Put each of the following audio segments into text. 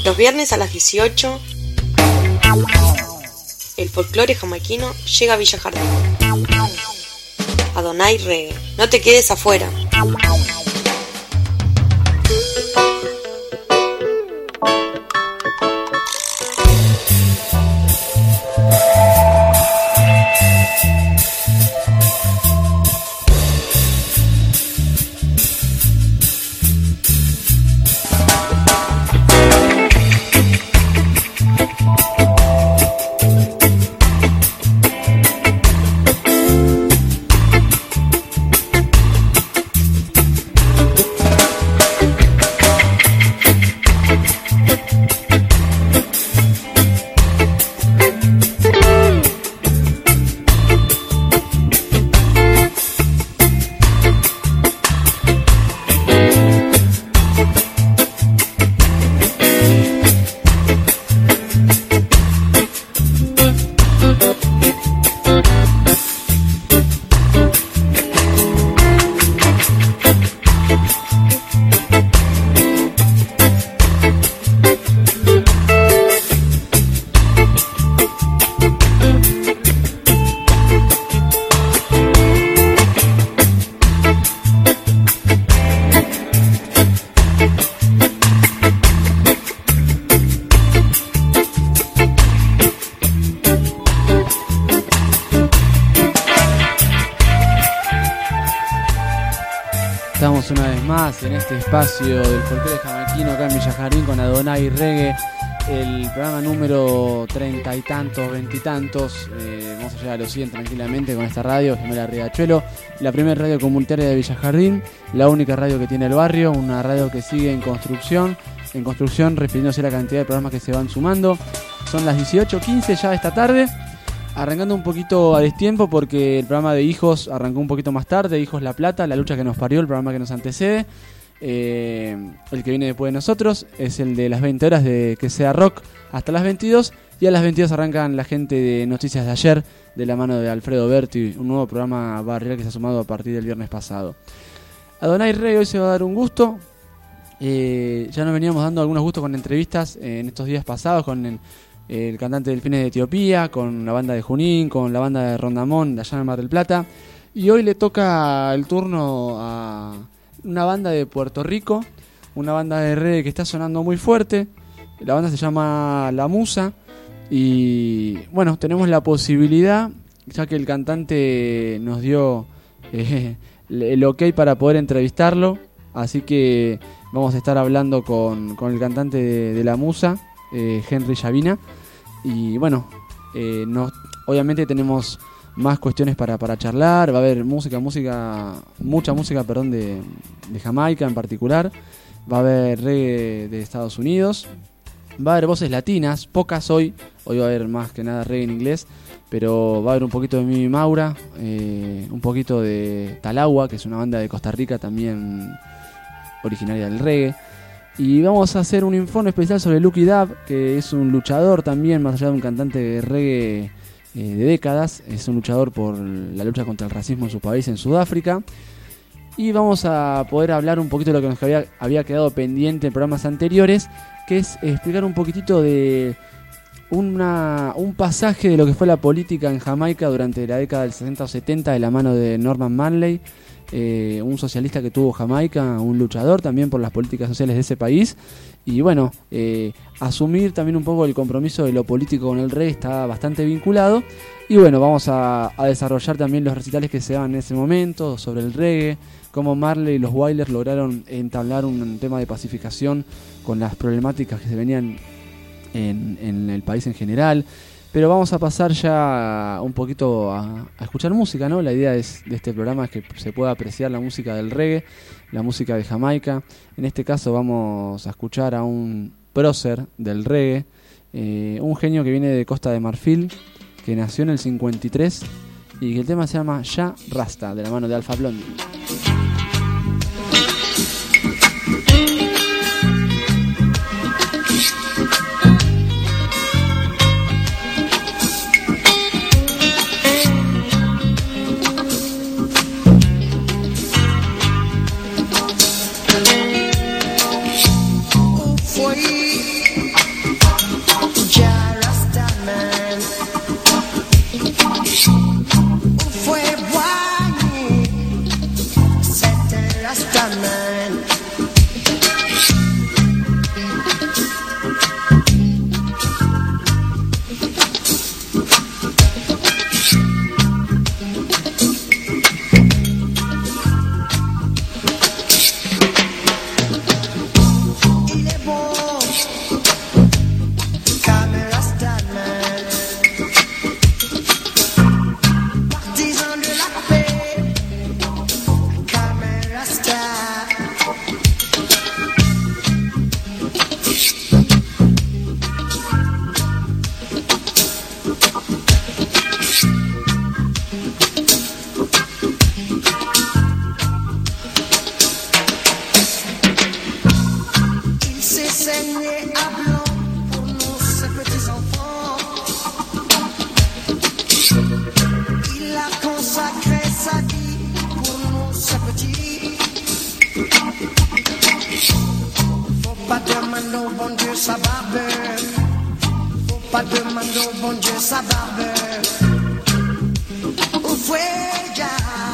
Los viernes a las 18, el folclore jamaiquino llega a Villa Jardín. Adonai Reggae, no te quedes afuera. Estamos una vez más en este espacio del folclore jamaiquino acá en Villa Jardín con Adonai Reggae, el programa número 30 y tantos, 20 y tantos. Vamos a llegar a los 100 tranquilamente con esta radio, Gemela Riachuelo, la primera radio comunitaria de Villa Jardín, la única radio que tiene el barrio, una radio que sigue en construcción refiriéndose a la cantidad de programas que se van sumando. Son las 18:15 ya de esta tarde. Arrancando un poquito a destiempo porque el programa de Hijos arrancó un poquito más tarde. Hijos La Plata, la lucha que nos parió, el programa que nos antecede. El que viene después de nosotros es el de las 20 horas de Que Sea Rock hasta las 22. Y a las 22 arrancan la gente de Noticias de Ayer de la mano de Alfredo Berti, un nuevo programa barrial que se ha sumado a partir del viernes pasado. Adonai Reggae hoy se va a dar un gusto. Ya nos veníamos dando algunos gustos con entrevistas en estos días pasados con el cantante Delfines de Etiopía, con la banda de Junín, con la banda de Rondamón de allá en Mar del Plata. Y hoy le toca el turno a una banda de Puerto Rico, una banda de reggae que está sonando muy fuerte. La banda se llama La Musa. Y bueno, tenemos la posibilidad, ya que el cantante nos dio el ok para poder entrevistarlo. Así que vamos a estar hablando con el cantante de La Musa, Henry Llavina. Y bueno, obviamente tenemos más cuestiones para charlar. Va a haber mucha música de Jamaica en particular. Va a haber reggae de Estados Unidos. Va a haber voces latinas, pocas hoy va a haber más que nada reggae en inglés. Pero va a haber un poquito de Mimi Maura, un poquito de Talagua, que es una banda de Costa Rica también originaria del reggae. Y vamos a hacer un informe especial sobre Lucky Dub, que es un luchador también, más allá de un cantante de reggae de décadas. Es un luchador por la lucha contra el racismo en su país, en Sudáfrica. Y vamos a poder hablar un poquito de lo que nos había quedado pendiente en programas anteriores, que es explicar un poquitito de un pasaje de lo que fue la política en Jamaica durante la década del 60 o 70 de la mano de Norman Manley. Un socialista que tuvo Jamaica, un luchador también por las políticas sociales de ese país. Y bueno, asumir también un poco el compromiso de lo político con el reggae está bastante vinculado. Y bueno, vamos a desarrollar también los recitales que se daban en ese momento sobre el reggae, cómo Marley y los Wailers lograron entablar un tema de pacificación con las problemáticas que se venían en el país en general. Pero vamos a pasar ya un poquito a escuchar música, ¿no? La idea de este programa es que se pueda apreciar la música del reggae, la música de Jamaica. En este caso vamos a escuchar a un prócer del reggae, un genio que viene de Costa de Marfil, que nació en el 53 y que el tema se llama Ya Rasta, de la mano de Alpha Blondy. demander au bon Dieu sa barbe. Faut pas demander au bon Dieu sa barbe. Où fue ya?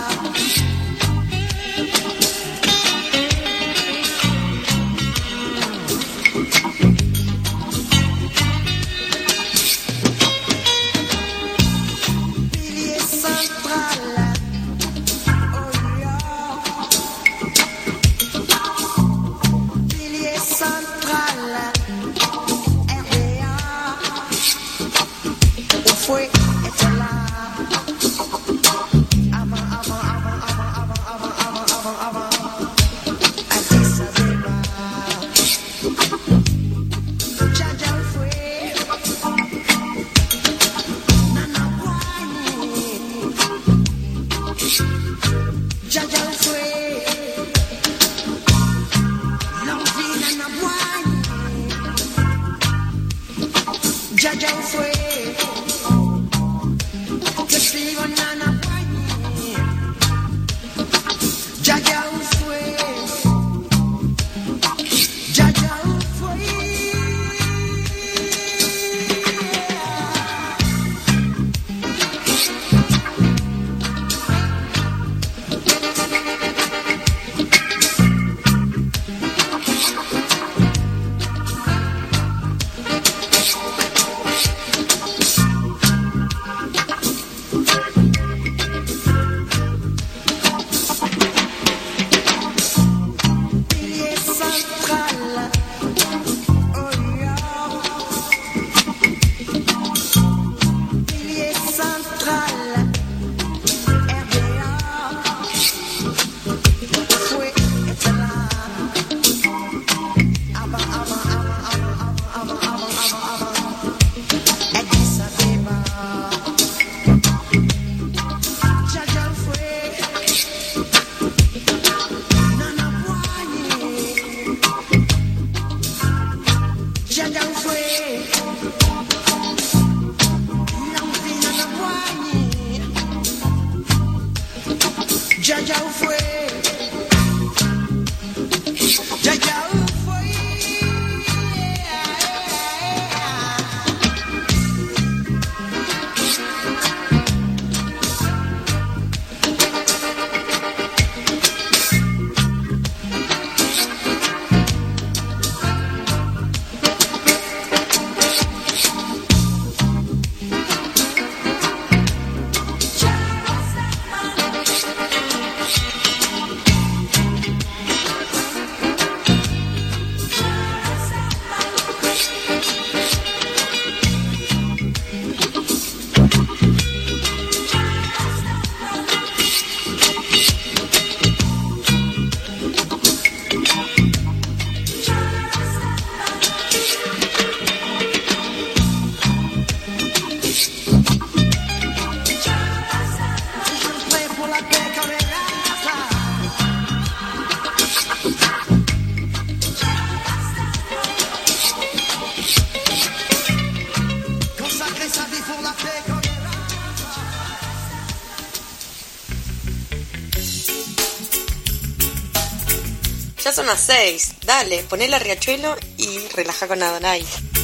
Ya son las 6, dale, poné la Riachuelo y relaja con Adonai.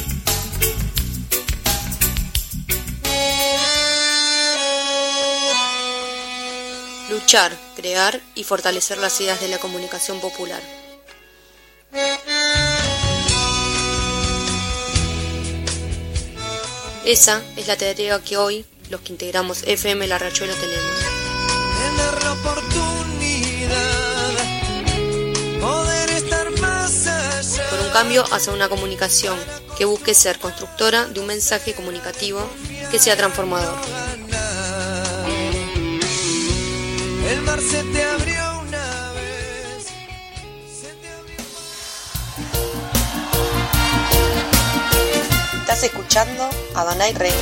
Luchar, crear y fortalecer las ideas de la comunicación popular. Esa es la tarea que hoy, los que integramos FM La Riachuelo, tenemos. Tener la oportunidad, poder estar más allá. Por un cambio hacia una comunicación que busque ser constructora de un mensaje comunicativo que sea transformador. El mar se te abrió una vez. Estás escuchando Adonai Reggae.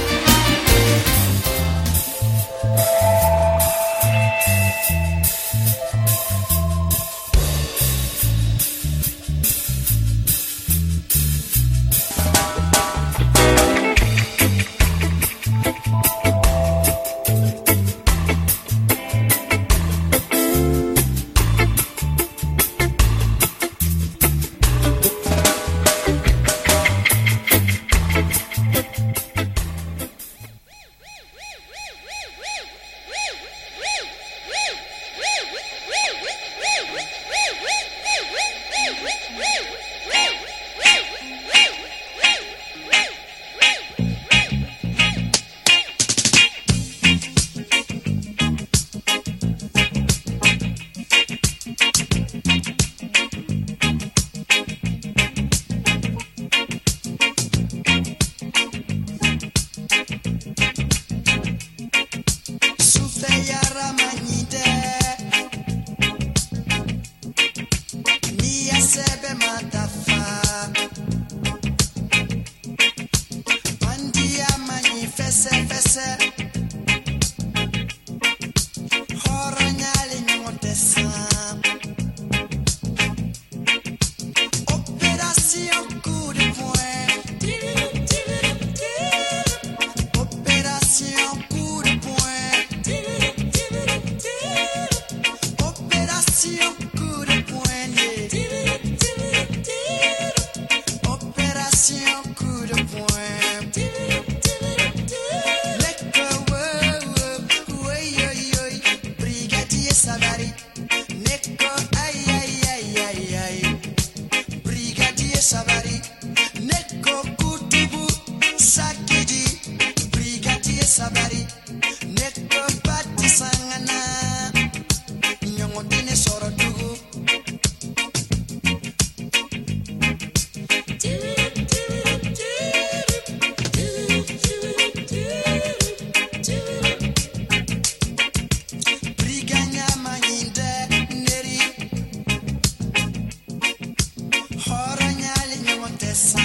essa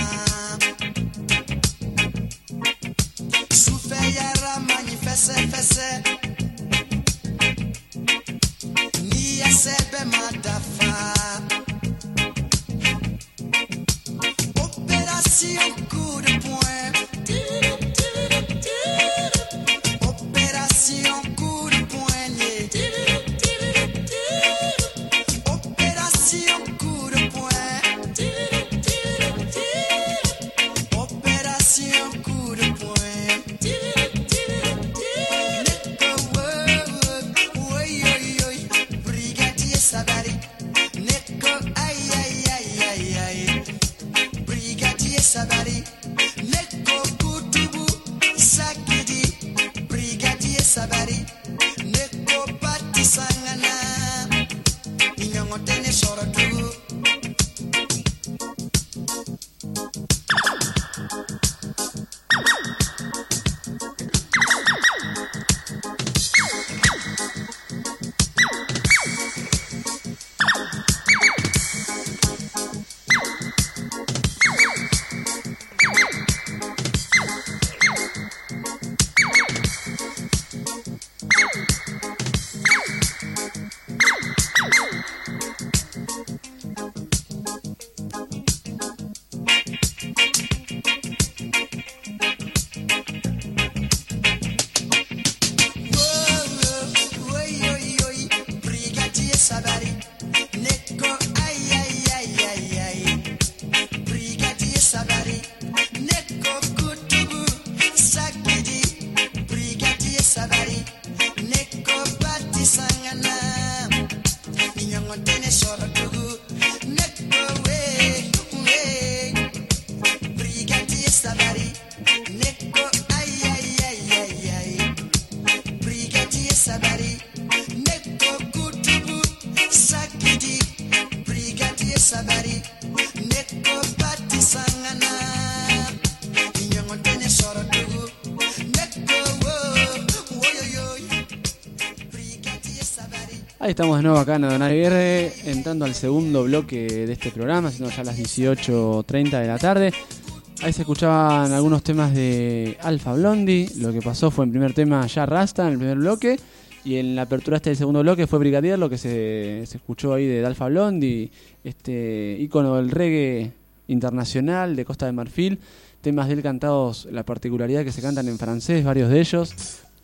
Sufeyara manifeste fese Nia sebe madafa Opération coup de poing Opération coup de poignet Opération coup de poing Opération coup de poing Neko oi oi oi Brigadier Savary Neko ay ay ay ay ay Brigadier Savary Neko Kutubu Sakidi Brigadier Savary Neko Pati Sangana Inyongo tene soro tugu Ahí estamos de nuevo acá en Adonai Guerre, entrando al segundo bloque de este programa, siendo ya las 18:30 de la tarde. Ahí se escuchaban algunos temas de Alpha Blondy. Lo que pasó fue en primer tema ya Rasta en el primer bloque, y en la apertura del segundo bloque fue Brigadier, lo que se escuchó ahí de Alpha Blondy, este ícono del reggae internacional de Costa de Marfil. Temas de él cantados, la particularidad que se cantan en francés, varios de ellos.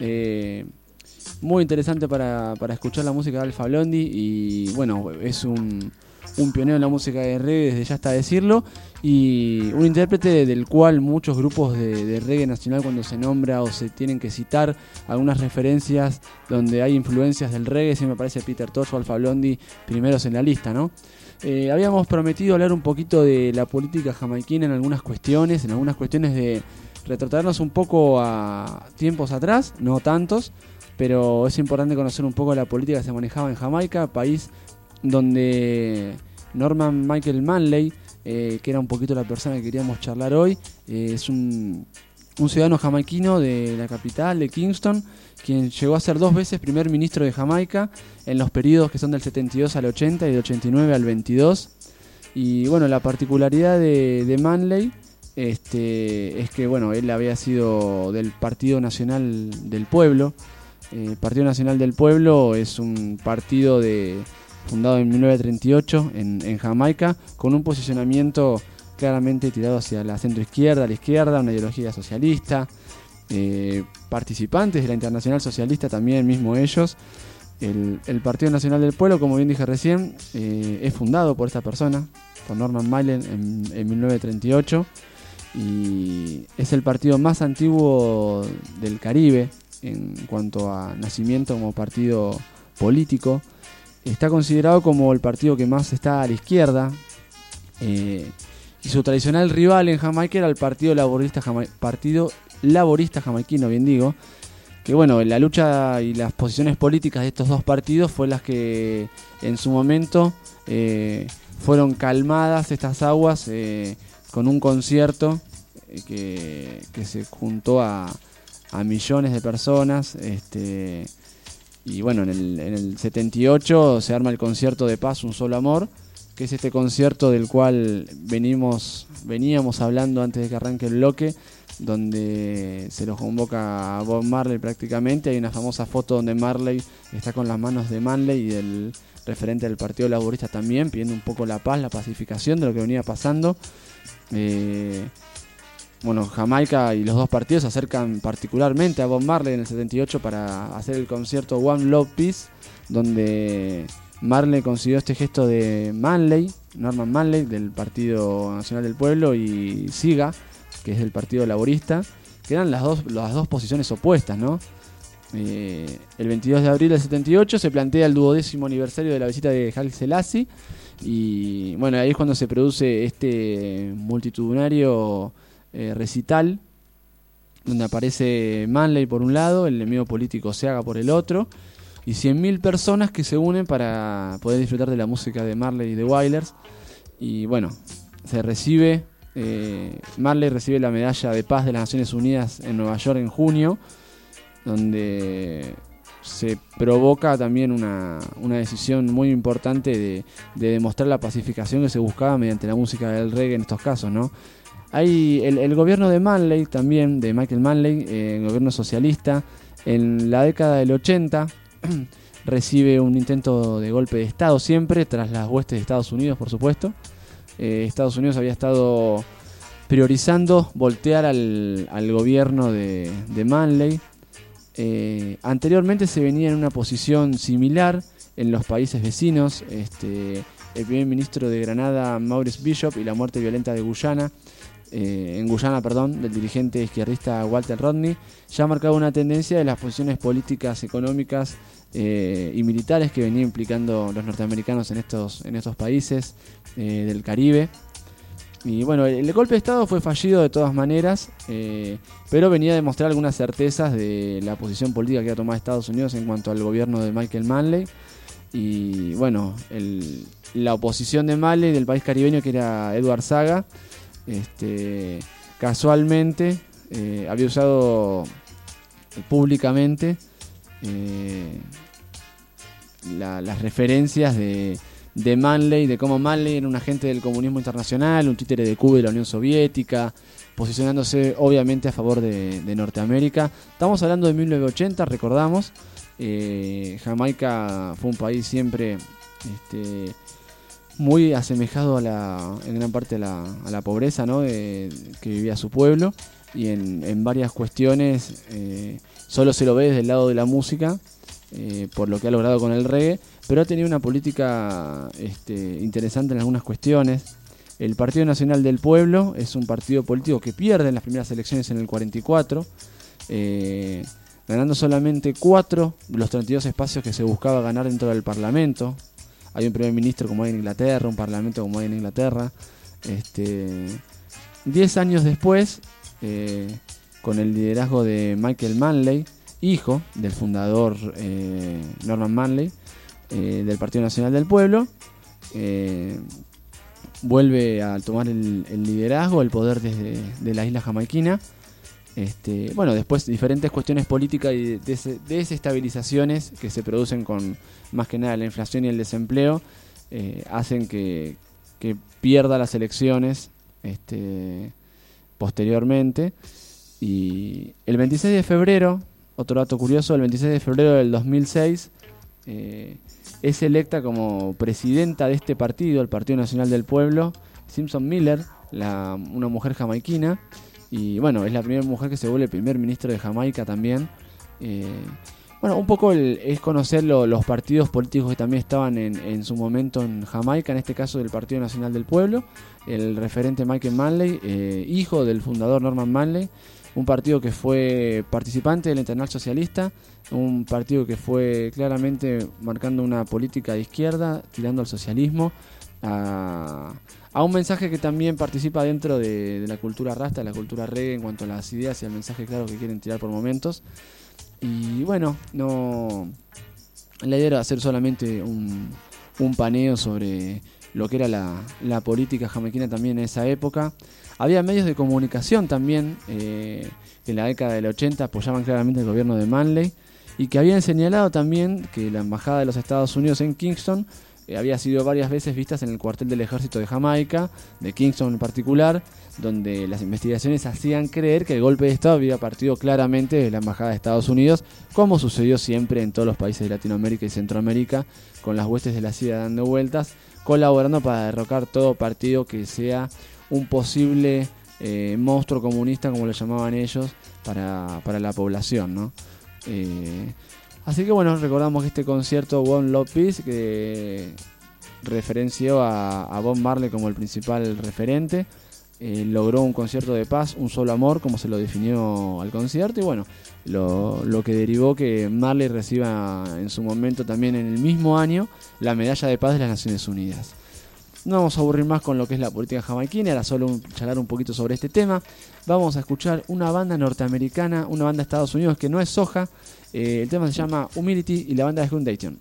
Muy interesante para escuchar la música de Alpha Blondy, y bueno, es un pionero en la música de reggae, desde ya hasta decirlo, y un intérprete del cual muchos grupos de reggae nacional, cuando se nombra o se tienen que citar algunas referencias donde hay influencias del reggae, siempre aparece Peter Tosh o Alpha Blondy primeros en la lista, ¿no? Habíamos prometido hablar un poquito de la política jamaiquina en algunas cuestiones de retratarnos un poco a tiempos atrás, no tantos, pero es importante conocer un poco la política que se manejaba en Jamaica, país donde Norman Michael Manley, que era un poquito la persona que queríamos charlar hoy, es un ciudadano jamaiquino de la capital, de Kingston, quien llegó a ser 2 veces primer ministro de Jamaica en los periodos que son del 72 al 80 y del 89 al 22. Y bueno, la particularidad de Manley es que bueno, él había sido del Partido Nacional del Pueblo. Partido Nacional del Pueblo es un partido fundado en 1938 en Jamaica, con un posicionamiento claramente tirado hacia la centroizquierda, a la izquierda, una ideología socialista. Participantes de la Internacional Socialista también, mismo ellos. El Partido Nacional del Pueblo, como bien dije recién, es fundado por esta persona, por Norman Mailen, en 1938, y es el partido más antiguo del Caribe en cuanto a nacimiento como partido político. Está considerado como el partido que más está a la izquierda, y su tradicional rival en Jamaica era el Partido Laborista Jamaiquino, bien digo, que bueno, la lucha y las posiciones políticas de estos dos partidos fue las que en su momento fueron calmadas estas aguas con un concierto que se juntó a millones de personas, y bueno, en el 78 se arma el concierto de paz Un Solo Amor, que es este concierto del cual veníamos hablando antes de que arranque el bloque, donde se lo convoca a Bob Marley prácticamente. Hay una famosa foto donde Marley está con las manos de Manley y del referente del Partido Laborista también, pidiendo un poco la paz, la pacificación de lo que venía pasando. Bueno, Jamaica y los dos partidos se acercan particularmente a Bob Marley en el 78 para hacer el concierto One Love Peace, donde Marley consiguió este gesto de Manley, Norman Manley, del Partido Nacional del Pueblo, y Siga, que es del Partido Laborista, que eran las dos posiciones opuestas, ¿no? El 22 de abril del 78 se plantea el 12º aniversario de la visita de Haile Selassie, y bueno, ahí es cuando se produce este multitudinario recital, donde aparece Manley por un lado, el enemigo político Seaga por el otro, y 100.000 personas que se unen para poder disfrutar de la música de Marley y de Wailers. Y bueno, Marley recibe la medalla de paz de las Naciones Unidas en Nueva York en junio, donde se provoca también una decisión muy importante de demostrar la pacificación que se buscaba mediante la música del reggae en estos casos, ¿no? Hay el gobierno de Manley también, de Michael Manley, el gobierno socialista, en la década del 80 recibe un intento de golpe de Estado siempre, tras las huestes de Estados Unidos, por supuesto. Estados Unidos había estado priorizando voltear al gobierno de Manley. Anteriormente se venía en una posición similar en los países vecinos. El primer ministro de Granada, Maurice Bishop, y la muerte violenta de Guyana, del dirigente izquierdista Walter Rodney, ya marcaba una tendencia de las posiciones políticas, económicas y militares que venían implicando los norteamericanos en estos países del Caribe. Y bueno, el golpe de Estado fue fallido de todas maneras, pero venía a demostrar algunas certezas de la posición política que había tomado Estados Unidos en cuanto al gobierno de Michael Manley. Y bueno, la oposición de Manley del país caribeño, que era Edward Saga, casualmente había usado públicamente las referencias de Manley, de cómo Manley era un agente del comunismo internacional, un títere de Cuba y la Unión Soviética, posicionándose obviamente a favor de Norteamérica. Estamos hablando de 1980, recordamos. Jamaica fue un país siempre muy asemejado en gran parte a la pobreza, ¿no? Que vivía su pueblo, y en varias cuestiones solo se lo ve desde el lado de la música, por lo que ha logrado con el reggae, pero ha tenido una política interesante en algunas cuestiones. El Partido Nacional del Pueblo es un partido político que pierde en las primeras elecciones en el 44, ganando solamente 4 de los 32 espacios que se buscaba ganar dentro del Parlamento. Hay un primer ministro como hay en Inglaterra, un parlamento como hay en Inglaterra. 10 años después, con el liderazgo de Michael Manley, hijo del fundador Norman Manley, del Partido Nacional del Pueblo, vuelve a tomar el liderazgo, el poder desde la isla jamaiquina. Bueno, después diferentes cuestiones políticas y desestabilizaciones que se producen con más que nada la inflación y el desempleo, hacen que pierda las elecciones posteriormente. Y el 26 de febrero, otro dato curioso, el 26 de febrero del 2006 es electa como presidenta de este partido, el Partido Nacional del Pueblo, Simpson Miller, una mujer jamaiquina. Y bueno, es la primera mujer que se vuelve primer ministro de Jamaica también. Bueno, un poco es conocer los partidos políticos que también estaban en su momento en Jamaica, en este caso del Partido Nacional del Pueblo, el referente Michael Manley, hijo del fundador Norman Manley, un partido que fue participante del Internacional Socialista, un partido que fue claramente marcando una política de izquierda, tirando al socialismo, a un mensaje que también participa dentro de la cultura rasta, la cultura reggae, en cuanto a las ideas y al mensaje claro que quieren tirar por momentos. Y bueno, la idea era hacer solamente un paneo sobre lo que era la política jamaiquina también en esa época. Había medios de comunicación también que en la década del 80 apoyaban claramente el gobierno de Manley, y que habían señalado también que la embajada de los Estados Unidos en Kingston había sido varias veces vistas en el cuartel del ejército de Jamaica, de Kingston en particular, donde las investigaciones hacían creer que el golpe de Estado había partido claramente de la Embajada de Estados Unidos, como sucedió siempre en todos los países de Latinoamérica y Centroamérica, con las huestes de la CIA dando vueltas, colaborando para derrocar todo partido que sea un posible monstruo comunista, como lo llamaban ellos, para la población, ¿no? Así que bueno, recordamos que este concierto One Love Peace, que referenció a Bob Marley como el principal referente, logró un concierto de paz, un solo amor, como se lo definió al concierto, y bueno, lo que derivó que Marley reciba en su momento también en el mismo año la medalla de paz de las Naciones Unidas. No vamos a aburrir más con lo que es la política jamaiquina, era solo charlar un poquito sobre este tema. Vamos a escuchar una banda norteamericana, una banda de Estados Unidos que no es soja. El tema se llama Humility y la banda es Foundation.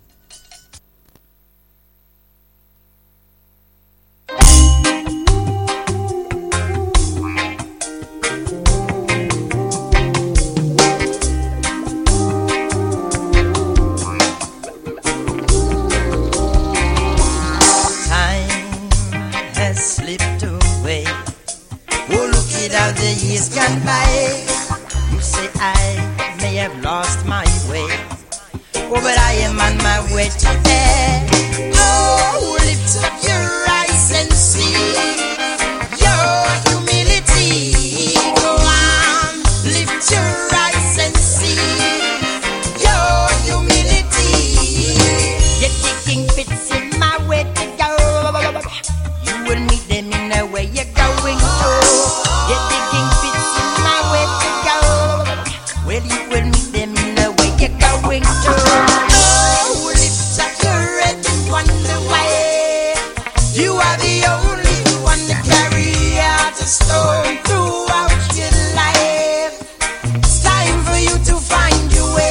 The years gone by, you say I may have lost my way, oh, but I am on my way to there. Oh, lift up your eyes and see your humility. Go on, lift your eyes and see your humility. You're taking fits in my way to go. You will meet them in the way you're going to. You're digging fits in my way to go. Well, you will meet them in the way you're going to. Oh, lift up your head and wonder why. You are the only one to carry out a stone throughout your life. It's time for you to find your way.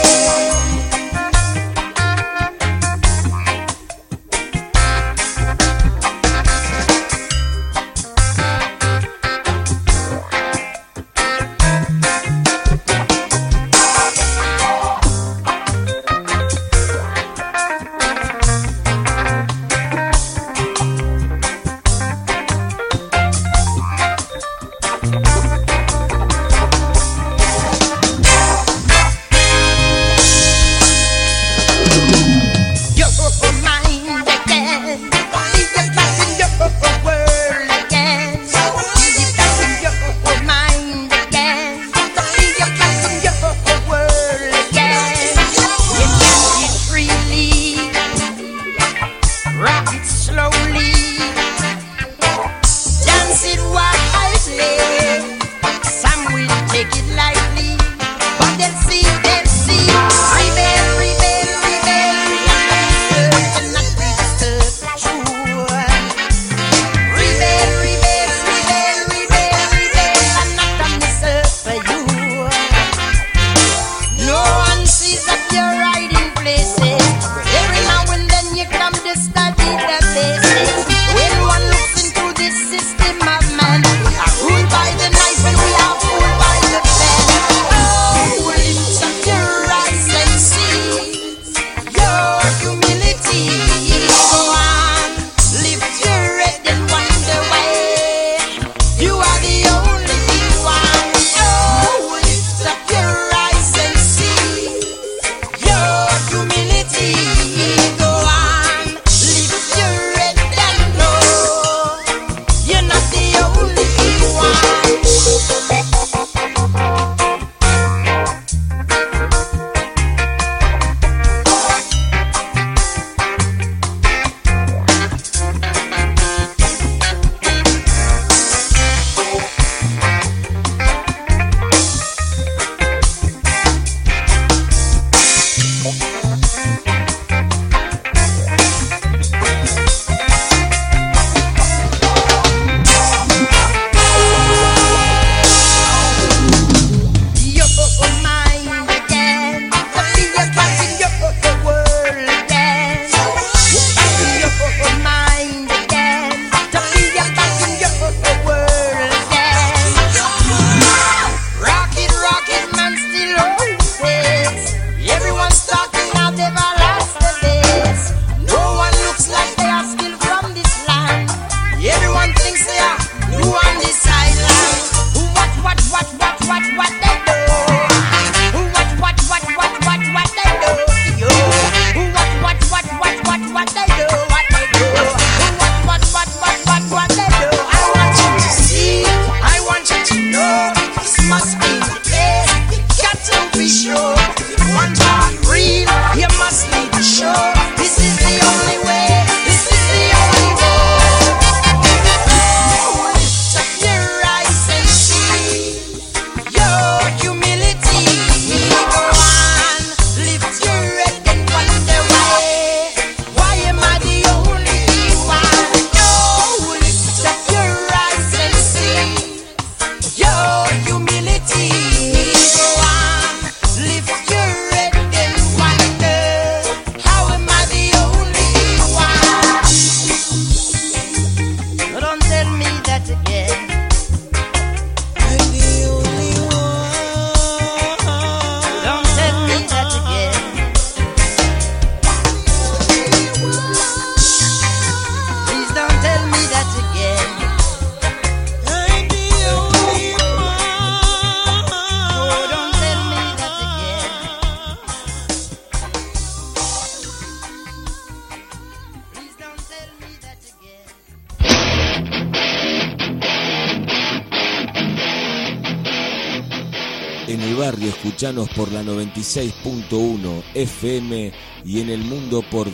En el barrio escuchanos por la 96.1 FM y en el mundo por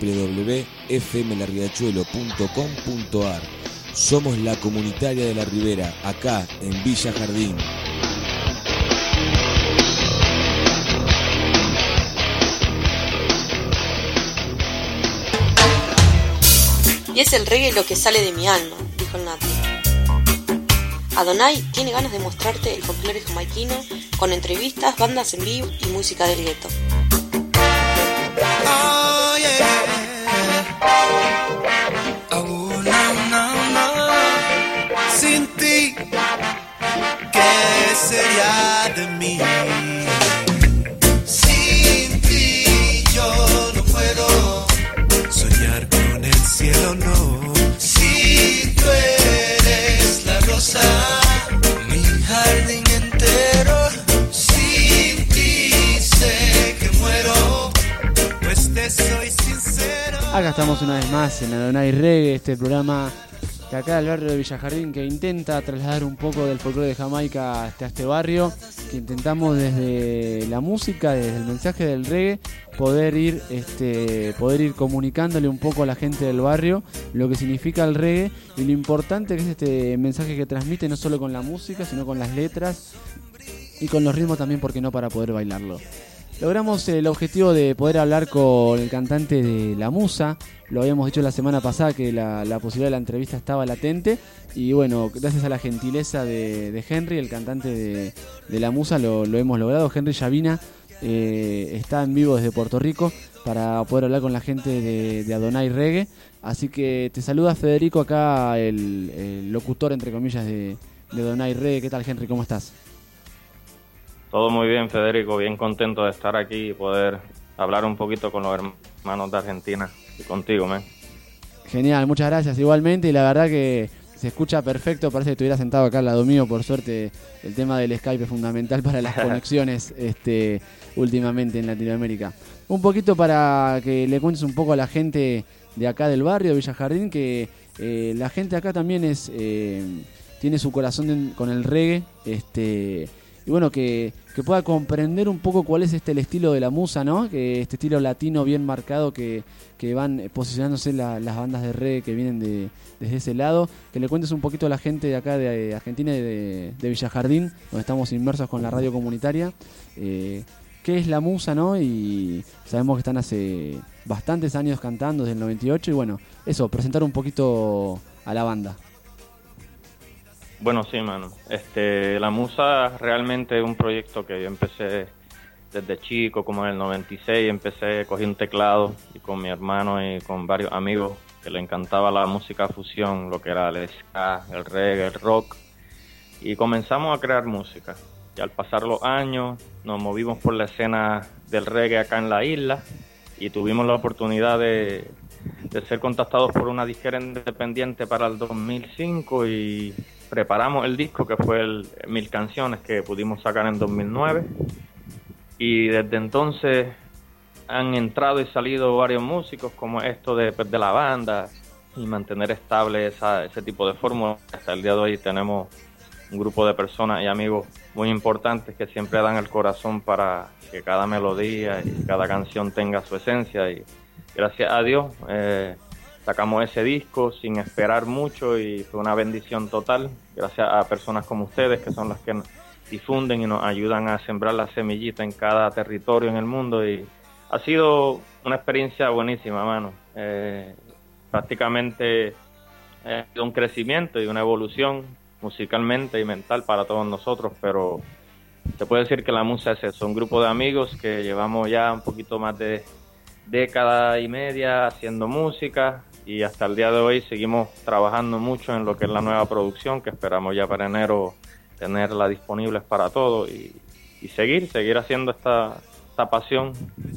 www.fmlarriachuelo.com.ar. Somos la comunitaria de la Ribera, acá en Villa Jardín. Y es el reggae lo que sale de mi alma, dijo el Nati. Adonai tiene ganas de mostrarte el folclore jamaiquino con entrevistas, bandas en vivo y música del gueto. Oh, yeah. Oh, no, no, no. Sin ti, ¿qué sería de mí? Sin ti yo no puedo soñar con el cielo, no. Si tú eres la rosa, mi jardín entero. Sin ti sé que muero, pues te soy sincero. Acá estamos una vez más en Adonai Reggae, este programa de acá del barrio de Villa Jardín que intenta trasladar un poco del folclore de Jamaica hasta este barrio, que intentamos desde la música, desde el mensaje del reggae, poder ir comunicándole un poco a la gente del barrio lo que significa el reggae y lo importante que es este mensaje que transmite, no solo con la música, sino con las letras y con los ritmos también, porque no, para poder bailarlo. Logramos el objetivo de poder hablar con el cantante de La Musa. Lo habíamos dicho la semana pasada que la posibilidad de la entrevista estaba latente. Y bueno, gracias a la gentileza de Henry, el cantante de La Musa, lo hemos logrado. Henry Llavina está en vivo desde Puerto Rico para poder hablar con la gente de Adonai Reggae. Así que te saluda Federico acá, el locutor entre comillas de Adonai Reggae. ¿Qué tal, Henry? ¿Cómo estás? Todo muy bien, Federico, bien contento de estar aquí y poder hablar un poquito con los hermanos de Argentina y contigo, man. Genial, muchas gracias igualmente, y la verdad que se escucha perfecto, parece que estuviera sentado acá al lado mío. Por suerte el tema del Skype es fundamental para las conexiones últimamente en Latinoamérica. Un poquito para que le cuentes un poco a la gente de acá del barrio de Villa Jardín, que la gente acá también tiene su corazón con el reggae, y bueno, que pueda comprender un poco cuál es el estilo de La Musa, ¿no? Que este estilo latino bien marcado que van posicionándose las bandas de reggae que vienen desde ese lado. Que le cuentes un poquito a la gente de acá de Argentina y de Villa Jardín, donde estamos inmersos con la radio comunitaria, qué es La Musa, ¿no? Y sabemos que están hace bastantes años cantando, desde el 98, y bueno, eso, presentar un poquito a la banda. Bueno, sí, mano. La Musa realmente es un proyecto que yo empecé desde chico, como en el 96. Cogí un teclado y con mi hermano y con varios amigos que le encantaba la música fusión, lo que era el ska, el reggae, el rock, y comenzamos a crear música. Y al pasar los años nos movimos por la escena del reggae acá en la isla y tuvimos la oportunidad de ser contactados por una disquera independiente para el 2005 y preparamos el disco, que fue el 1000 canciones, que pudimos sacar en 2009, y desde entonces han entrado y salido varios músicos, como esto de la banda, y mantener estable ese tipo de fórmula. Hasta el día de hoy tenemos un grupo de personas y amigos muy importantes que siempre dan el corazón para que cada melodía y cada canción tenga su esencia, y gracias a Dios sacamos ese disco sin esperar mucho y fue una bendición total, gracias a personas como ustedes, que son las que difunden y nos ayudan a sembrar la semillita en cada territorio en el mundo, y ha sido una experiencia buenísima, mano. Prácticamente un crecimiento y una evolución musicalmente y mental para todos nosotros, pero se puede decir que La Musa es eso, un grupo de amigos que llevamos ya un poquito más de década y media haciendo música, y hasta el día de hoy seguimos trabajando mucho en lo que es la nueva producción, que esperamos ya para enero tenerla disponible para todos y seguir haciendo esta pasión.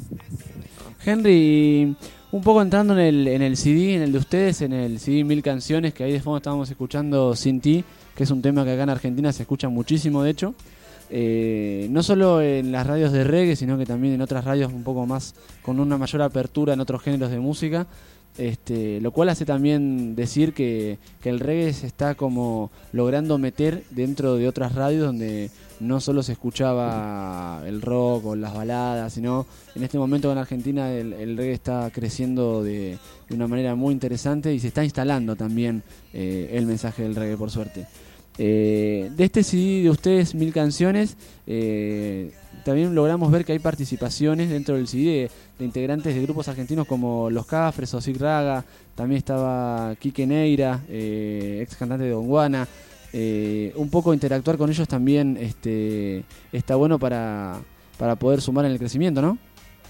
Henry, un poco entrando en el CD, en el de ustedes, en el CD 1000 canciones, que ahí de fondo estábamos escuchando Sin Ti, que es un tema que acá en Argentina se escucha muchísimo, de hecho. No solo en las radios de reggae, sino que también en otras radios un poco más con una mayor apertura en otros géneros de música. Lo cual hace también decir que el reggae se está como logrando meter dentro de otras radios donde no solo se escuchaba el rock o las baladas, sino en este momento en Argentina el reggae está creciendo de una manera muy interesante y se está instalando también el mensaje del reggae, por suerte. De este CD de ustedes, 1000 canciones, también logramos ver que hay participaciones dentro del CD de integrantes de grupos argentinos como Los Cafres o Sig Raga. También estaba Quique Neira, ex cantante de Don Juana. Un poco interactuar con ellos también está bueno para poder sumar en el crecimiento, ¿no?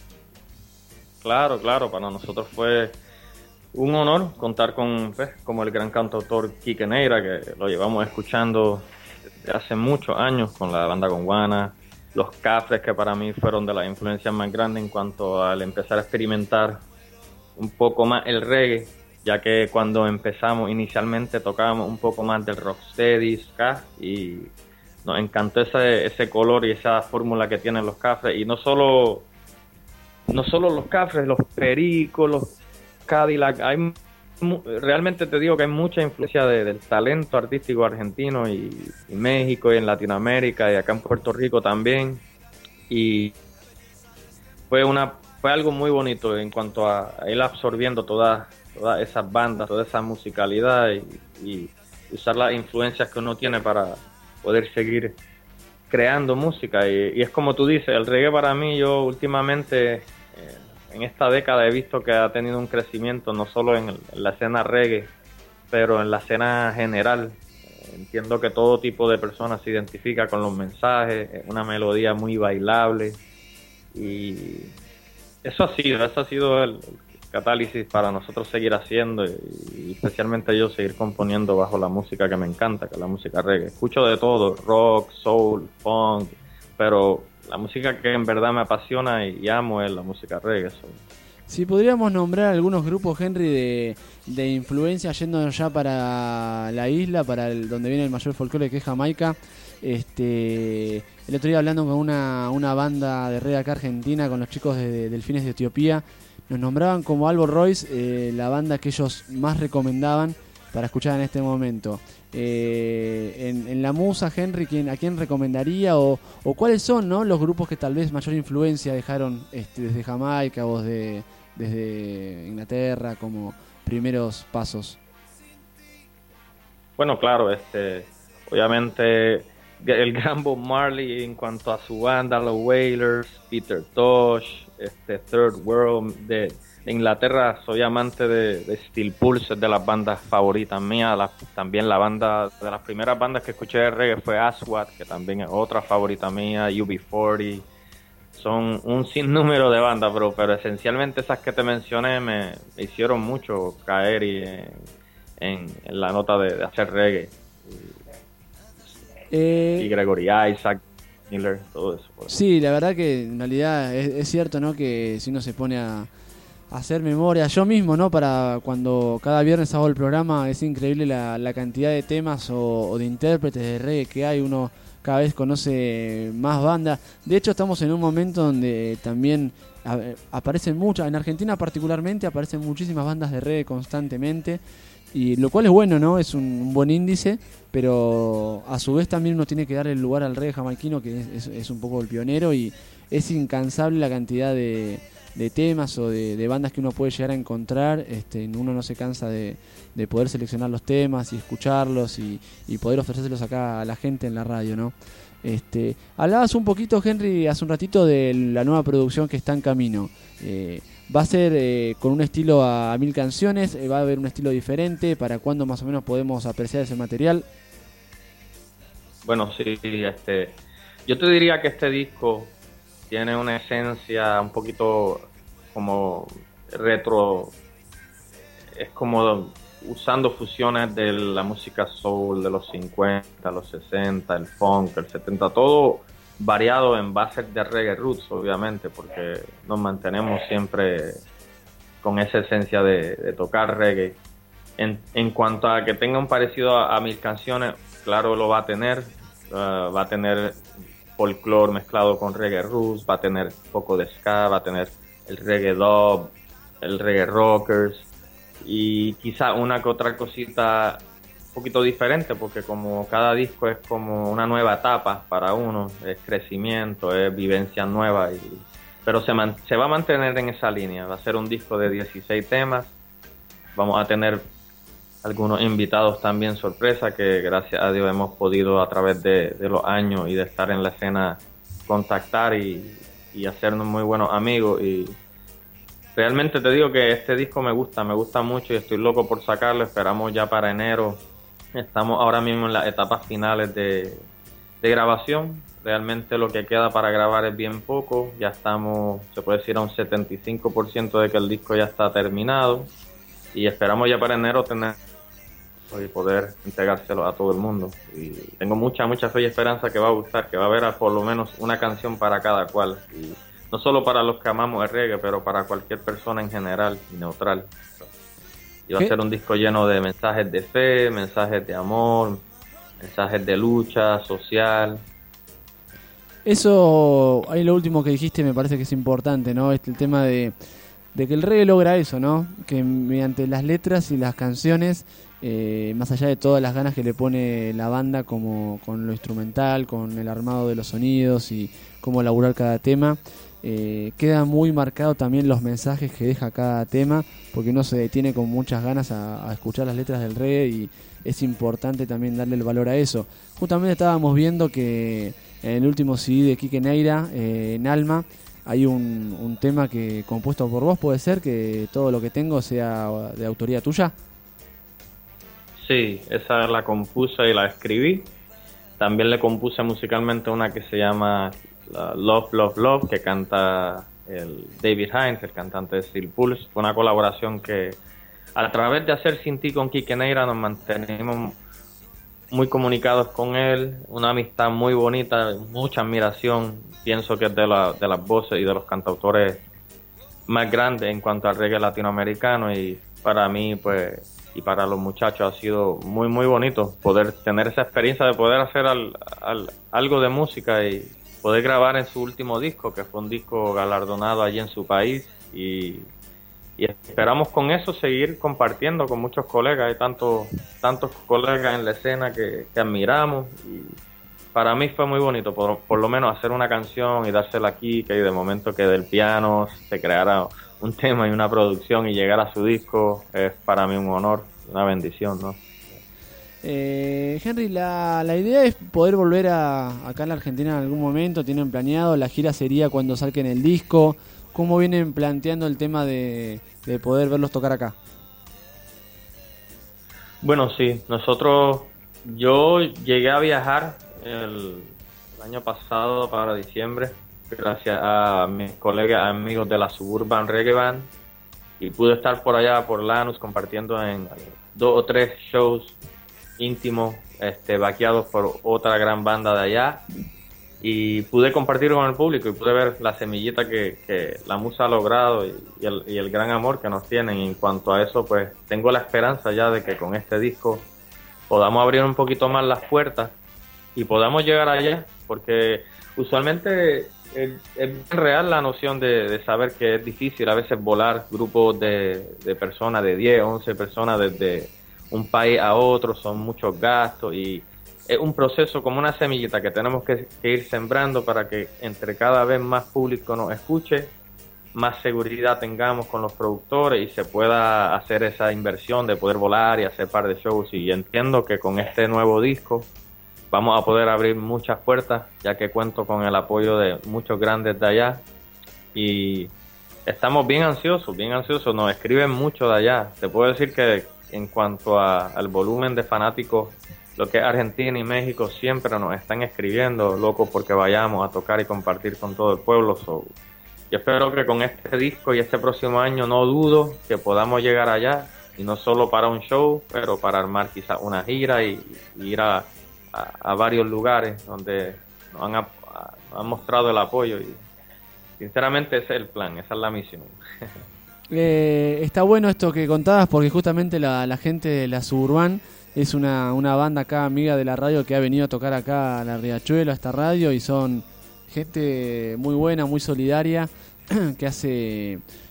Claro, para nosotros fue un honor contar con como el gran cantautor Quique Neira, que lo llevamos escuchando desde hace muchos años con la banda Gonguana. Los Cafres, que para mí fueron de las influencias más grandes en cuanto al empezar a experimentar un poco más el reggae, ya que cuando empezamos inicialmente tocábamos un poco más del rocksteady, ska, y nos encantó ese color y esa fórmula que tienen los Cafres, y no solo los Cafres, los Pericos, los Cadillac, realmente te digo que hay mucha influencia del talento artístico argentino y México y en Latinoamérica y acá en Puerto Rico también, y fue algo muy bonito en cuanto a ir absorbiendo todas esas bandas, toda esa musicalidad y usar las influencias que uno tiene para poder seguir creando música. Y es como tú dices, el reggae para mí, yo últimamente en esta década he visto que ha tenido un crecimiento no solo en la escena reggae, pero en la escena general. Entiendo que todo tipo de personas se identifica con los mensajes, es una melodía muy bailable, y eso ha sido el catálisis para nosotros seguir haciendo, y especialmente yo seguir componiendo bajo la música que me encanta, que es la música reggae. Escucho de todo, rock, soul, funk, pero la música que en verdad me apasiona y amo es la música reggae. Si podríamos nombrar algunos grupos, Henry, de influencia yendo ya para la isla, para donde viene el mayor folclore, que es Jamaica. El otro día hablando con una banda de reggae acá argentina, con los chicos de Delfines de Etiopía, nos nombraban como Albo Royce, la banda que ellos más recomendaban para escuchar en este momento. En la musa, Henry, ¿a quién recomendaría o cuáles son, ¿no?, los grupos que tal vez mayor influencia dejaron desde Jamaica o desde Inglaterra como primeros pasos? Bueno, claro, obviamente el gran Bob Marley en cuanto a su banda, los Wailers, Peter Tosh, Third World de Inglaterra. Soy amante de Steel Pulse, de las bandas favoritas mías. También la banda, de las primeras bandas que escuché de reggae fue Aswad, que también es otra favorita mía, UB40. Son un sinnúmero de bandas, pero esencialmente esas que te mencioné me hicieron mucho caer en la nota de hacer reggae. Y Gregory Isaac, Miller, todo eso. Sí, la verdad que en realidad es cierto, ¿no?, que si uno se pone a hacer memoria, yo mismo, ¿no?, para cuando cada viernes hago el programa, es increíble la cantidad de temas o de intérpretes de reggae que hay. Uno cada vez conoce más bandas. De hecho, estamos en un momento donde también aparecen muchas, en Argentina particularmente, aparecen muchísimas bandas de reggae constantemente, y lo cual es bueno, ¿no? Es un buen índice, pero a su vez también uno tiene que darle el lugar al reggae jamaiquino, que es un poco el pionero, y es incansable la cantidad de temas o de bandas que uno puede llegar a encontrar. Uno no se cansa de poder seleccionar los temas y escucharlos y poder ofrecérselos acá a la gente en la radio, ¿no? Hablabas un poquito, Henry, hace un ratito de la nueva producción que está en camino. ¿Va a ser con un estilo a 1000 canciones? ¿Va a haber un estilo diferente? ¿Para cuándo más o menos podemos apreciar ese material? Bueno, sí, yo te diría que este disco tiene una esencia un poquito como retro, es como usando fusiones de la música soul de los 50, los 60, el funk, el 70, todo variado en bases de reggae roots, obviamente, porque nos mantenemos siempre con esa esencia de tocar reggae. En cuanto a que tenga un parecido a 1000 canciones, claro, lo va a tener folclore mezclado con reggae roots, va a tener poco de ska, va a tener el reggae dub, el reggae rockers, y quizá una que otra cosita un poquito diferente, porque como cada disco es como una nueva etapa para uno, es crecimiento, es vivencia nueva, pero se va a mantener en esa línea. Va a ser un disco de 16 temas, vamos a tener algunos invitados también sorpresa que gracias a Dios hemos podido a través de los años y de estar en la escena contactar y hacernos muy buenos amigos. Y realmente te digo que este disco me gusta mucho y estoy loco por sacarlo. Esperamos ya para enero. Estamos ahora mismo en las etapas finales de grabación. Realmente lo que queda para grabar es bien poco. Ya estamos, se puede decir, a un 75% de que el disco ya está terminado. Y esperamos ya para enero tener y poder entregárselo a todo el mundo. Y tengo mucha fe y esperanza que va a gustar, que va a haber por lo menos una canción para cada cual. Y no solo para los que amamos el reggae, pero para cualquier persona en general y neutral. Y va a ser un disco lleno de mensajes de fe, mensajes de amor, mensajes de lucha social. Eso, ahí lo último que dijiste me parece que es importante, ¿no? El tema de que el reggae logra eso, ¿no? Que mediante las letras y las canciones, más allá de todas las ganas que le pone la banda como con lo instrumental, con el armado de los sonidos y cómo elaborar cada tema, queda muy marcado también los mensajes que deja cada tema, porque uno se detiene con muchas ganas a escuchar las letras del reggae y es importante también darle el valor a eso. Justamente estábamos viendo que en el último CD de Quique Neira, en Alma, hay un tema que compuesto por vos. ¿Puede ser que todo lo que tengo sea de autoría tuya? Sí, esa la compuse y la escribí. También le compuse musicalmente una que se llama Love, Love, Love, que canta el David Hines, el cantante de Steel Pulse. Fue una colaboración que a través de hacer Sin Ti con Quique Neira nos mantenemos muy comunicados con él, una amistad muy bonita, mucha admiración. Pienso que es de las voces y de los cantautores más grandes en cuanto al reggae latinoamericano, y para mí pues y para los muchachos ha sido muy muy bonito poder tener esa experiencia de poder hacer algo de música y poder grabar en su último disco, que fue un disco galardonado allí en su país, y esperamos con eso seguir compartiendo con muchos colegas. Hay tantos colegas en la escena que admiramos, y para mí fue muy bonito por lo menos hacer una canción y dársela aquí, que de momento que del piano se creara un tema y una producción y llegar a su disco es para mí un honor, una bendición, ¿no? Henry, la idea es poder volver acá en la Argentina en algún momento. ¿Tienen planeado? ¿La gira sería cuando saquen el disco? ¿Cómo vienen planteando el tema de poder verlos tocar acá? Bueno, sí, yo llegué a viajar el año pasado para diciembre, gracias a mis colegas amigos de la Suburban Reggae Band, y pude estar por allá por Lanús compartiendo en 2 o 3 shows íntimos, vaqueados por otra gran banda de allá, y pude compartir con el público y pude ver la semillita que la musa ha logrado y el gran amor que nos tienen. Y en cuanto a eso, pues tengo la esperanza ya de que con este disco podamos abrir un poquito más las puertas y podamos llegar allá, porque usualmente es real la noción de saber que es difícil a veces volar grupos de personas, de 10, 11 personas desde un país a otro, son muchos gastos y es un proceso como una semillita que tenemos que ir sembrando para que entre cada vez más público nos escuche, más seguridad tengamos con los productores y se pueda hacer esa inversión de poder volar y hacer par de shows. Y entiendo que con este nuevo disco vamos a poder abrir muchas puertas, ya que cuento con el apoyo de muchos grandes de allá y estamos bien ansiosos, nos escriben mucho de allá. Te puedo decir que en cuanto al volumen de fanáticos, lo que es Argentina y México siempre nos están escribiendo, locos porque vayamos a tocar y compartir con todo el pueblo. Yo espero que con este disco y este próximo año no dudo que podamos llegar allá, y no solo para un show, pero para armar quizás una gira y ir a varios lugares donde nos han mostrado el apoyo, y sinceramente ese es el plan, esa es la misión. Está bueno esto que contabas, porque justamente la gente de la Suburban es una banda acá amiga de la radio que ha venido a tocar acá a la Riachuelo, a esta radio, y son gente muy buena, muy solidaria, que hace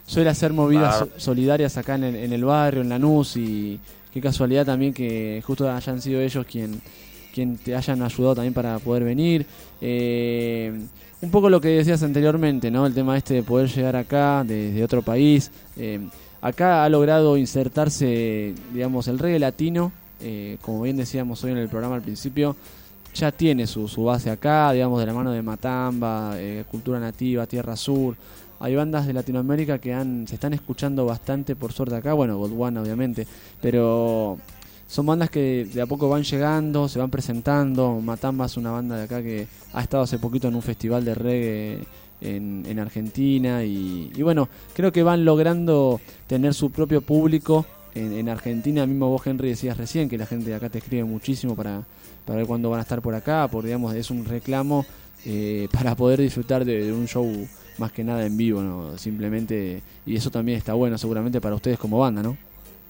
suele hacer movidas Claro. solidarias acá en el barrio, en Lanús, y qué casualidad también que justo hayan sido ellos quien te hayan ayudado también para poder venir. Un poco lo que decías anteriormente, ¿no? El tema de poder llegar acá desde otro país. Acá ha logrado insertarse, digamos, el reggae latino, como bien decíamos hoy en el programa al principio, ya tiene su base acá, digamos, de la mano de Matamba, Cultura Nativa, Tierra Sur. Hay bandas de Latinoamérica que se están escuchando bastante, por suerte, acá. Bueno, Gondwana, obviamente, pero son bandas que de a poco van llegando, se van presentando. Matamba es una banda de acá que ha estado hace poquito en un festival de reggae en Argentina, y bueno, creo que van logrando tener su propio público en Argentina. Mismo vos, Henry, decías recién que la gente de acá te escribe muchísimo para ver cuándo van a estar por acá, porque, digamos, es un reclamo para poder disfrutar de un show más que nada en vivo, ¿no? Simplemente, y eso también está bueno seguramente para ustedes como banda, ¿no?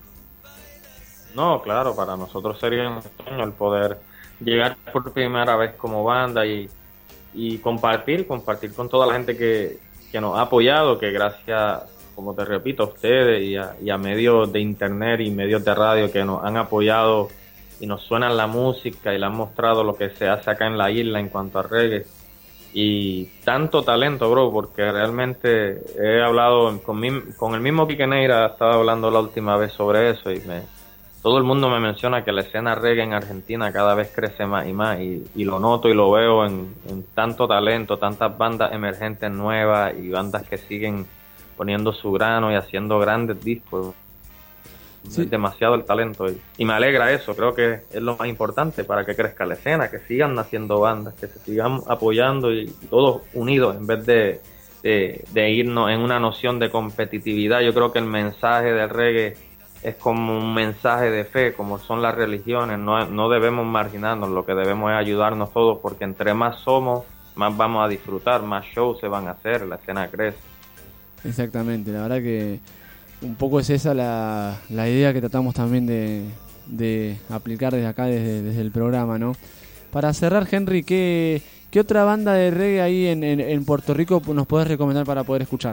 No, claro, para nosotros sería un sueño el poder llegar por primera vez como banda y compartir con toda la gente que nos ha apoyado, que gracias, como te repito, a ustedes y a medios de internet y medios de radio que nos han apoyado y nos suenan la música y le han mostrado lo que se hace acá en la isla en cuanto a reggae. Y tanto talento, bro, porque realmente he hablado con el mismo Quique Neira, estaba hablando la última vez sobre eso, y todo el mundo me menciona que la escena reggae en Argentina cada vez crece más y más, y lo noto y lo veo en tanto talento, tantas bandas emergentes nuevas y bandas que siguen poniendo su grano y haciendo grandes discos. Sí. Es demasiado el talento y me alegra eso. Creo que es lo más importante para que crezca la escena, que sigan naciendo bandas, que se sigan apoyando y todos unidos en vez de irnos en una noción de competitividad. Yo creo que el mensaje del reggae es como un mensaje de fe, como son las religiones. No debemos marginarnos, lo que debemos es ayudarnos todos, porque entre más somos, más vamos a disfrutar, más shows se van a hacer, la escena crece. Exactamente, la verdad que un poco es esa la idea que tratamos también de aplicar desde acá, desde el programa, ¿no? Para cerrar, Henry, ¿qué otra banda de reggae ahí en Puerto Rico nos podés recomendar para poder escuchar?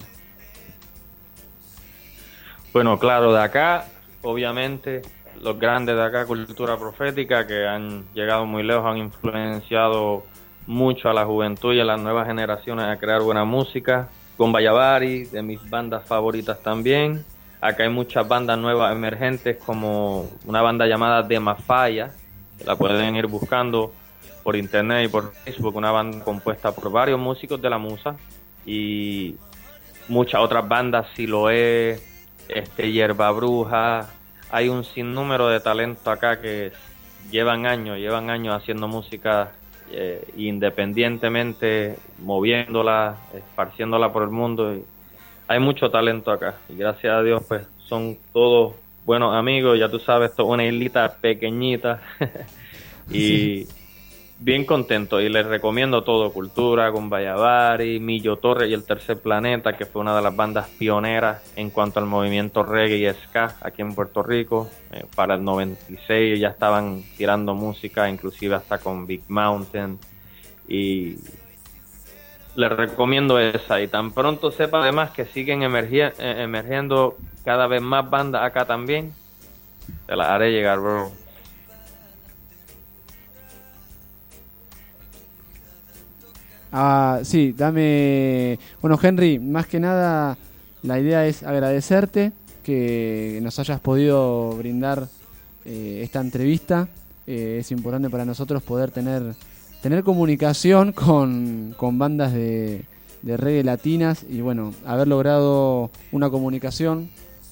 Bueno, claro, de acá, obviamente, los grandes de acá, Cultura Profética, que han llegado muy lejos, han influenciado mucho a la juventud y a las nuevas generaciones a crear buena música. Con Bayabari, de mis bandas favoritas también. Acá hay muchas bandas nuevas emergentes, como una banda llamada De Mafaya, que la pueden ir buscando por internet y por Facebook, una banda compuesta por varios músicos de la Musa, y muchas otras bandas, Siloé, Hierba Bruja. Hay un sinnúmero de talento acá que llevan años haciendo música independientemente, moviéndola, esparciéndola por el mundo. Y hay mucho talento acá y gracias a Dios pues son todos buenos amigos. Ya tú sabes, esto es una islita pequeñita y bien contento, y les recomiendo todo: Cultura, con Bayabari, Millo Torres y El Tercer Planeta, que fue una de las bandas pioneras en cuanto al movimiento reggae y ska aquí en Puerto Rico. Para el 96 ya estaban tirando música, inclusive hasta con Big Mountain, y les recomiendo esa. Y tan pronto sepa además que siguen emergiendo cada vez más bandas acá también, te las haré llegar, bro. Sí, dame... Bueno, Henry, más que nada la idea es agradecerte que nos hayas podido brindar esta entrevista. Es importante para nosotros poder tener comunicación con bandas de reggae latinas, y bueno, haber logrado una comunicación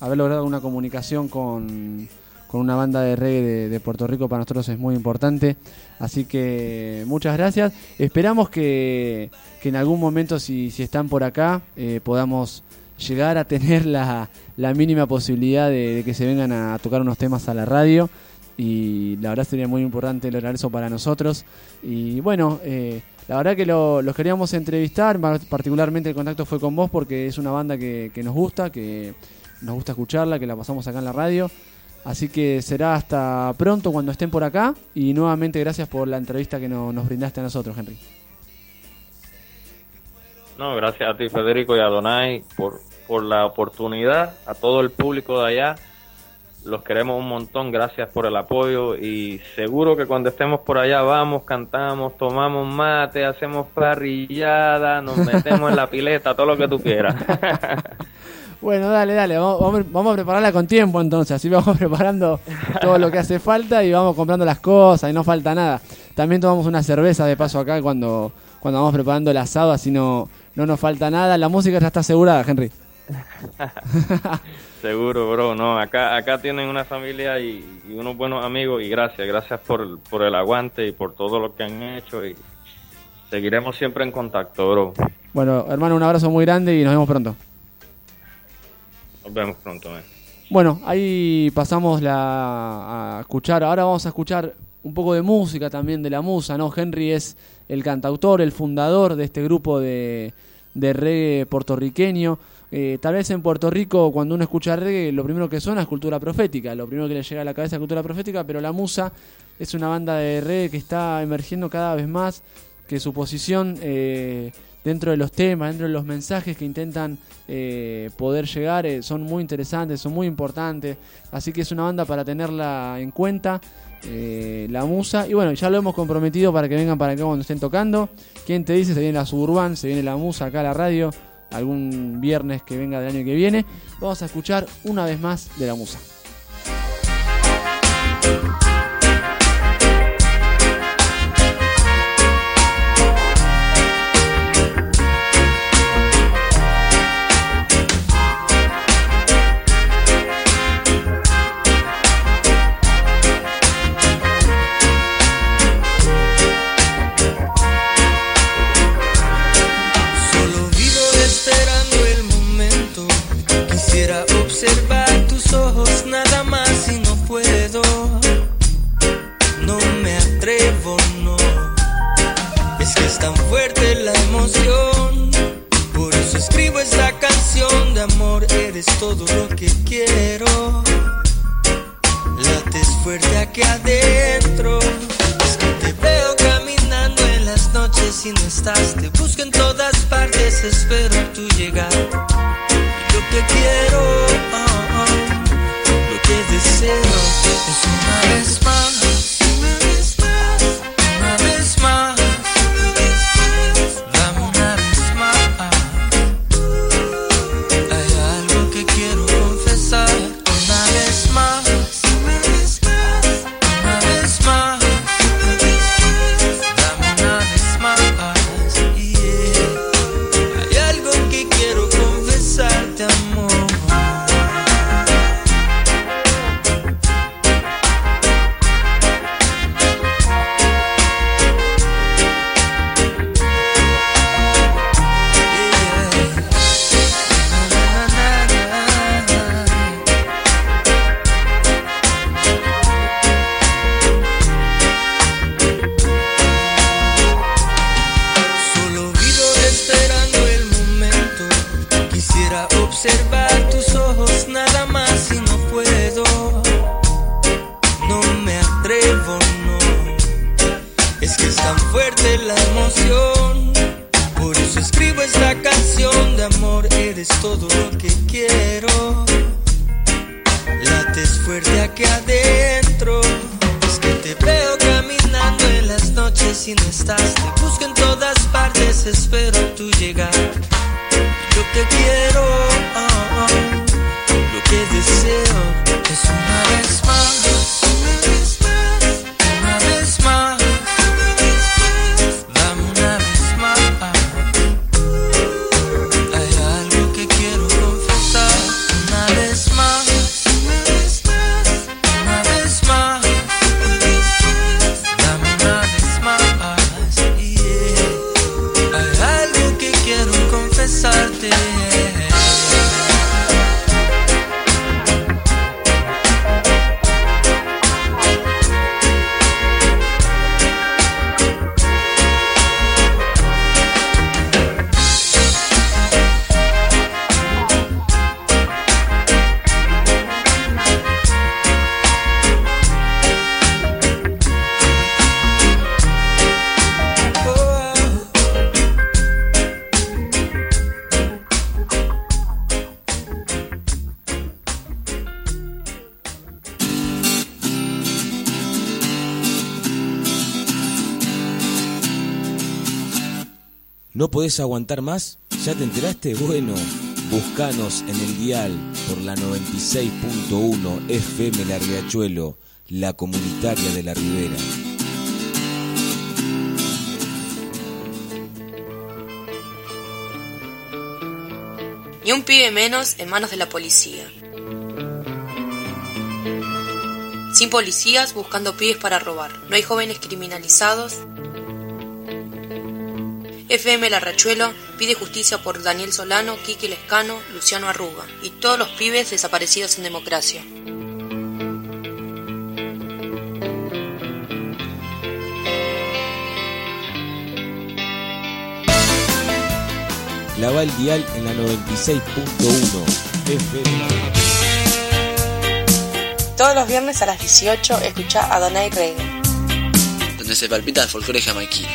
con una banda de reggae de Puerto Rico para nosotros es muy importante. Así que muchas gracias. Esperamos que en algún momento, si están por acá, podamos llegar a tener la mínima posibilidad de que se vengan a tocar unos temas a la radio, y la verdad sería muy importante lograr eso para nosotros. Y bueno, la verdad que los queríamos entrevistar, particularmente el contacto fue con vos porque es una banda que nos gusta escucharla, que la pasamos acá en la radio. Así que será hasta pronto cuando estén por acá, y nuevamente gracias por la entrevista que nos brindaste a nosotros, Henry. No, gracias a ti, Federico, y a Donay por por la oportunidad, a todo el público de allá. Los queremos un montón, gracias por el apoyo y seguro que cuando estemos por allá vamos, cantamos, tomamos mate, hacemos parrillada, nos metemos en la pileta, todo lo que tú quieras. Bueno, dale, vamos a prepararla con tiempo entonces, así vamos preparando todo lo que hace falta y vamos comprando las cosas y no falta nada. También tomamos una cerveza de paso acá cuando vamos preparando el asado, así no nos falta nada. La música ya está asegurada, Henry. Seguro, bro, no, acá tienen una familia y unos buenos amigos y gracias por el aguante y por todo lo que han hecho y seguiremos siempre en contacto, bro. Bueno, hermano, un abrazo muy grande y nos vemos pronto. Nos vemos pronto, Bueno, ahí pasamos a escuchar, ahora vamos a escuchar un poco de música también de la Musa, ¿no? Henry es el cantautor, el fundador de este grupo de reggae puertorriqueño. Tal vez en Puerto Rico, cuando uno escucha reggae, lo primero que suena es cultura profética, lo primero que le llega a la cabeza es cultura profética, pero la Musa es una banda de reggae que está emergiendo cada vez más, que su posición dentro de los temas, dentro de los mensajes que intentan poder llegar son muy interesantes, son muy importantes, así que es una banda para tenerla en cuenta, la Musa. Y bueno, ya lo hemos comprometido para que vengan para acá cuando estén tocando. ¿Quién te dice? Se viene la Suburban, se viene la Musa acá a la radio algún viernes que venga del año que viene. Vamos a escuchar una vez más de la Musa. Observar tus ojos nada más y no puedo, no me atrevo, no. Es que es tan fuerte la emoción, por eso escribo esta canción de amor. Eres todo lo que quiero, lates fuerte aquí adentro. Es que te veo caminando en las noches y no estás, te busco en todas partes, espero tu llegada. Lo que quiero, lo que deseo es una vez más, una vez más, dame una vez más. Hay algo que quiero confesar, una vez más, una vez más, dame una vez más. Yeah. Hay algo que quiero confesarte, amor. Observar tus ojos nada más y no puedo, no me atrevo, no. Es que es tan fuerte la emoción, por eso escribo esta canción de amor. Eres todo lo que quiero, lates fuerte aquí adentro. Es que te veo caminando en las noches y no estás, te busco en todas partes, espero tu llegada. Lo que quiero, lo que deseo es una vez más, una vez más, dame una vez más. Hay algo que quiero confesar, una vez más, una vez más, dame una vez más. Yeah. Hay algo que quiero confesarte. ¿No podés aguantar más? ¿Ya te enteraste? Bueno, buscanos en el dial por la 96.1 FM La Riachuelo, la comunitaria de la Ribera. Ni un pibe menos en manos de la policía. Sin policías buscando pibes para robar. No hay jóvenes criminalizados. FM La Riachuelo pide justicia por Daniel Solano, Kiki Lescano, Luciano Arruga y todos los pibes desaparecidos en democracia. Clava el dial en la 96.1 FM. Todos los viernes a las 18 escucha a Adonai Reggae, donde se palpita el folclore jamaiquino.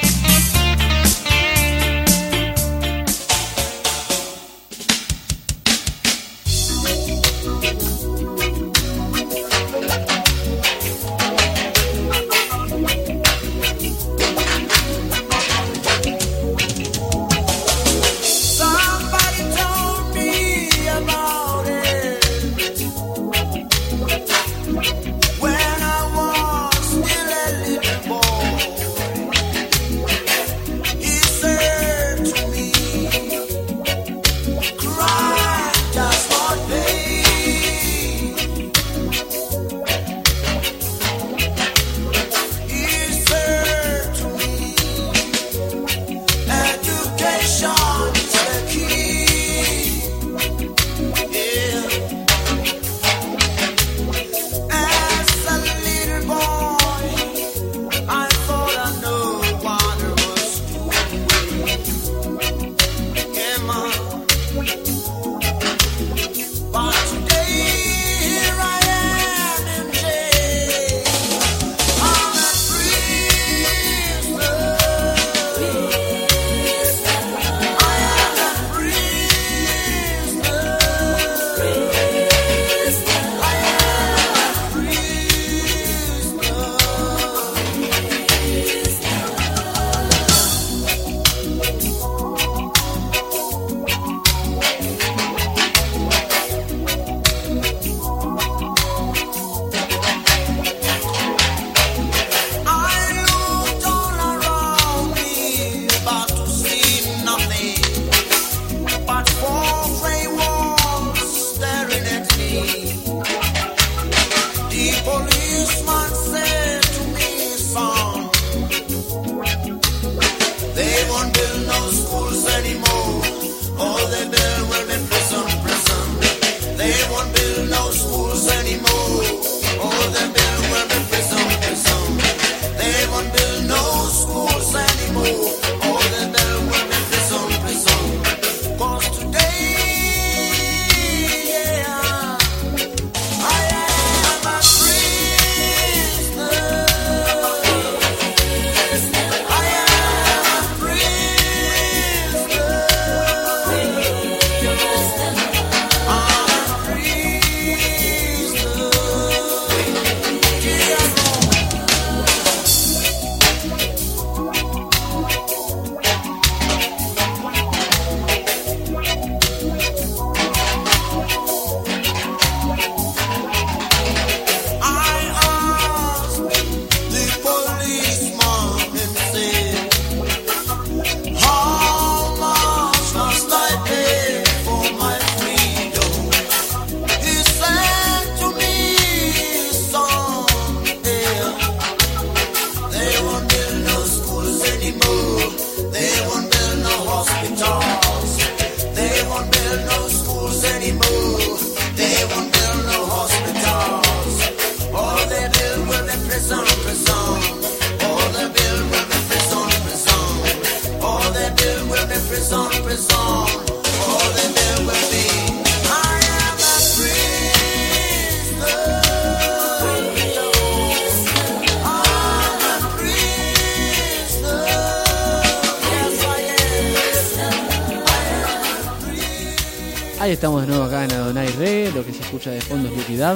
Ahí estamos de nuevo acá en Adonai Reggae, lo que se escucha de fondo es Lucky Dab.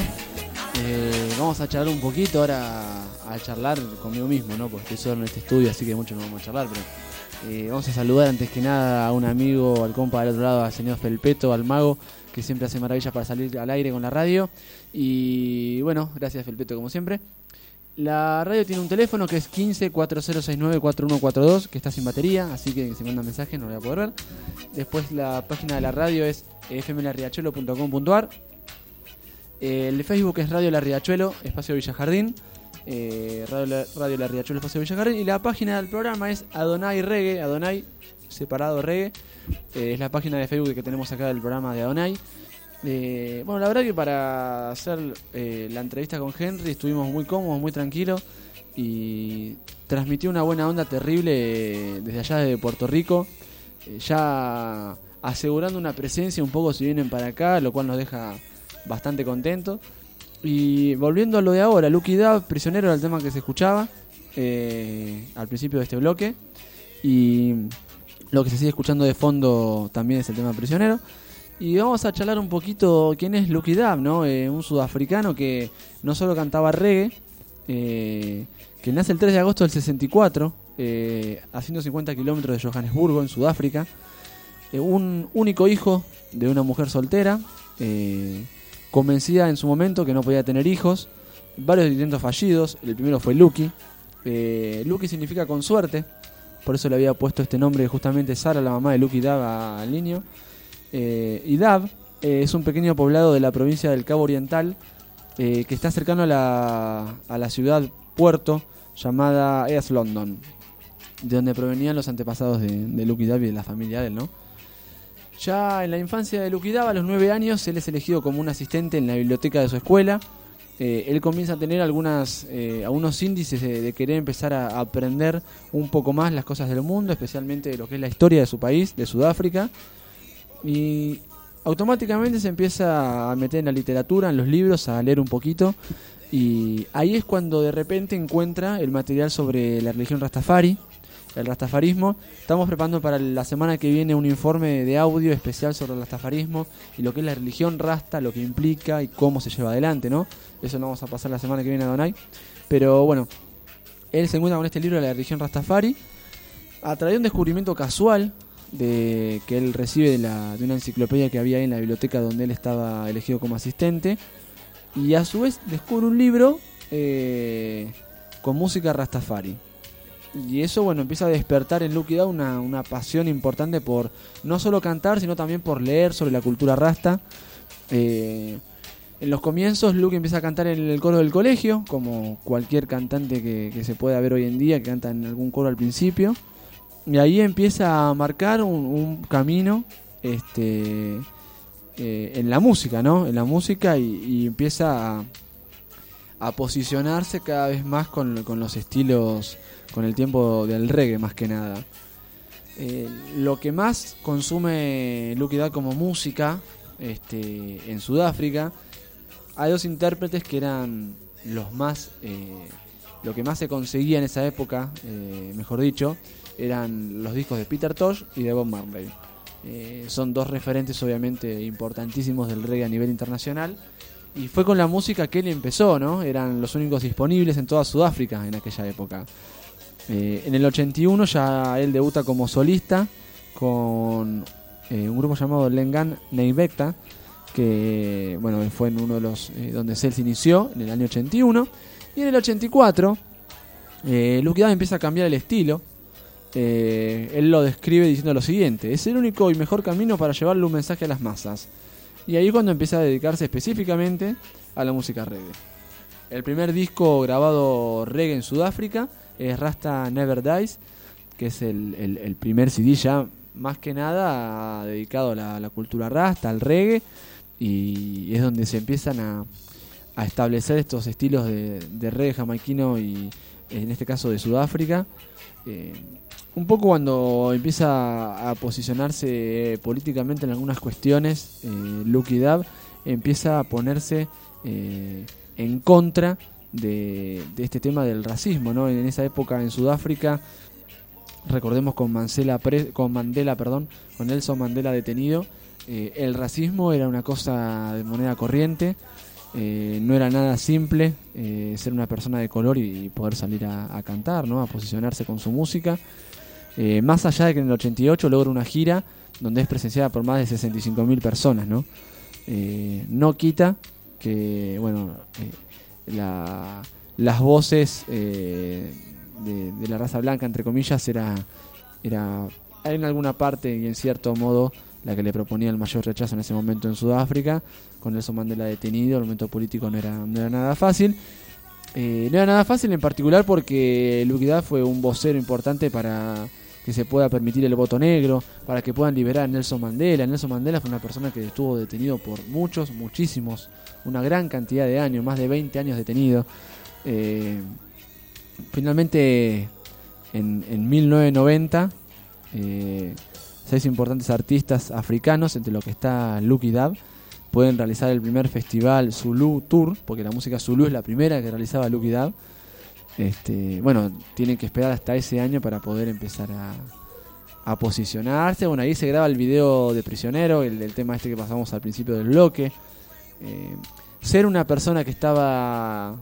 Vamos a charlar un poquito ahora, a charlar conmigo mismo, ¿no? Porque estoy solo en este estudio, así que mucho no vamos a charlar, pero Vamos a saludar antes que nada a un amigo, al compa del otro lado, al señor Felpeto, al mago, que siempre hace maravillas para salir al aire con la radio. Y bueno, gracias Felpeto como siempre. La radio tiene un teléfono que es 15-4069-4142, que está sin batería, así que si mandan mensajes no lo voy a poder ver. Después la página de la radio es fmlarriachuelo.com.ar. El de Facebook es Radio La Riachuelo, Espacio Villa Jardín. Radio La Riachuelo, Espacio Villa Jardín. Y la página del programa es Adonai Reggae, Adonai separado Reggae. Es la página de Facebook que tenemos acá del programa de Adonai. Bueno, la verdad que para hacer la entrevista con Henry estuvimos muy cómodos, muy tranquilos, y transmitió una buena onda terrible desde allá de Puerto Rico, ya asegurando una presencia un poco si vienen para acá, lo cual nos deja bastante contentos. Y volviendo a lo de ahora, Lucky Dub, Prisionero era el tema que se escuchaba al principio de este bloque, y lo que se sigue escuchando de fondo también es el tema Prisionero. Y vamos a charlar un poquito quién es Lucky Dub, ¿no? Un sudafricano que no solo cantaba reggae, que nace el 3 de agosto del 64, a 150 kilómetros de Johannesburgo, en Sudáfrica. Un único hijo de una mujer soltera, convencida en su momento que no podía tener hijos, varios intentos fallidos. El primero fue Lucky. Lucky significa con suerte, por eso le había puesto este nombre justamente Sara, la mamá de Lucky Dub, al niño. Y Dub es un pequeño poblado de la provincia del Cabo Oriental, que está cercano a la ciudad puerto llamada East London, de donde provenían los antepasados de Lucky Dub y de la familia de él, ¿no? Ya en la infancia de Lucky Dub, a los 9 años, él es elegido como un asistente en la biblioteca de su escuela. Él comienza a tener algunos índices de querer empezar a aprender un poco más las cosas del mundo, especialmente de lo que es la historia de su país, de Sudáfrica. Y automáticamente se empieza a meter en la literatura, en los libros, a leer un poquito. Y ahí es cuando de repente encuentra el material sobre la religión Rastafari, el rastafarismo. Estamos preparando para la semana que viene un informe de audio especial sobre el rastafarismo y lo que es la religión rasta, lo que implica y cómo se lleva adelante, ¿no? Eso lo vamos a pasar la semana que viene a Donai. Pero bueno, él se encuentra con este libro de la religión Rastafari a través de un descubrimiento casual que él recibe de una enciclopedia que había ahí en la biblioteca donde él estaba elegido como asistente, y a su vez descubre un libro con música Rastafari, y eso, bueno, empieza a despertar en Lucky Dub una pasión importante por no solo cantar, sino también por leer sobre la cultura rasta. En los comienzos Lucky empieza a cantar en el coro del colegio, como cualquier cantante que se pueda ver hoy en día, que canta en algún coro al principio. Y ahí empieza a marcar un camino en la música, ¿no? En la música, y empieza a posicionarse cada vez más con los estilos, con el tiempo del reggae más que nada. Lo que más consume Lucky Dub como música en Sudáfrica, hay dos intérpretes que eran los más... lo que más se conseguía en esa época, mejor dicho, eran los discos de Peter Tosh y de Bob Marley. Son dos referentes obviamente importantísimos del reggae a nivel internacional, y fue con la música que él empezó, ¿no? Eran los únicos disponibles en toda Sudáfrica en aquella época. En el 81 ya él debuta como solista con un grupo llamado Lengan Neibekta, que bueno, fue en uno de los donde él se inició en el año 81. Y en el 84 Lucky Dub empieza a cambiar el estilo. Él lo describe diciendo lo siguiente: es el único y mejor camino para llevarle un mensaje a las masas. Y ahí es cuando empieza a dedicarse específicamente a la música reggae. El primer disco grabado reggae en Sudáfrica es Rasta Never Dies, que es el primer CD ya más que nada dedicado a la cultura rasta, al reggae, y es donde se empiezan a establecer estos estilos de reggae jamaiquino, y en este caso de Sudáfrica. Un poco cuando empieza a posicionarse políticamente en algunas cuestiones, Lucky Dub empieza a ponerse en contra de este tema del racismo, ¿no? En esa época en Sudáfrica, recordemos con Nelson Mandela detenido, el racismo era una cosa de moneda corriente. No era nada simple ser una persona de color y poder salir a cantar, ¿no? A posicionarse con su música. Más allá de que en el 88 logra una gira donde es presenciada por más de 65.000 personas, ¿no? No quita que, bueno, las voces de la raza blanca, entre comillas, era en alguna parte y en cierto modo la que le proponía el mayor rechazo en ese momento en Sudáfrica, con Nelson Mandela detenido. El momento político no era nada fácil. No era nada fácil en particular porque Lucky Dube fue un vocero importante para que se pueda permitir el voto negro, para que puedan liberar a Nelson Mandela. Nelson Mandela fue una persona que estuvo detenido por muchísimos, una gran cantidad de años, más de 20 años detenido. Finalmente, en 1990, 6 importantes artistas africanos, entre los que está Lucky Dube, pueden realizar el primer festival Zulu Tour, porque la música Zulu es la primera que realizaba Lucky Dube. Bueno, tienen que esperar hasta ese año para poder empezar a posicionarse. Bueno, ahí se graba el video de Prisionero, el tema que pasamos al principio del bloque. Ser una persona que estaba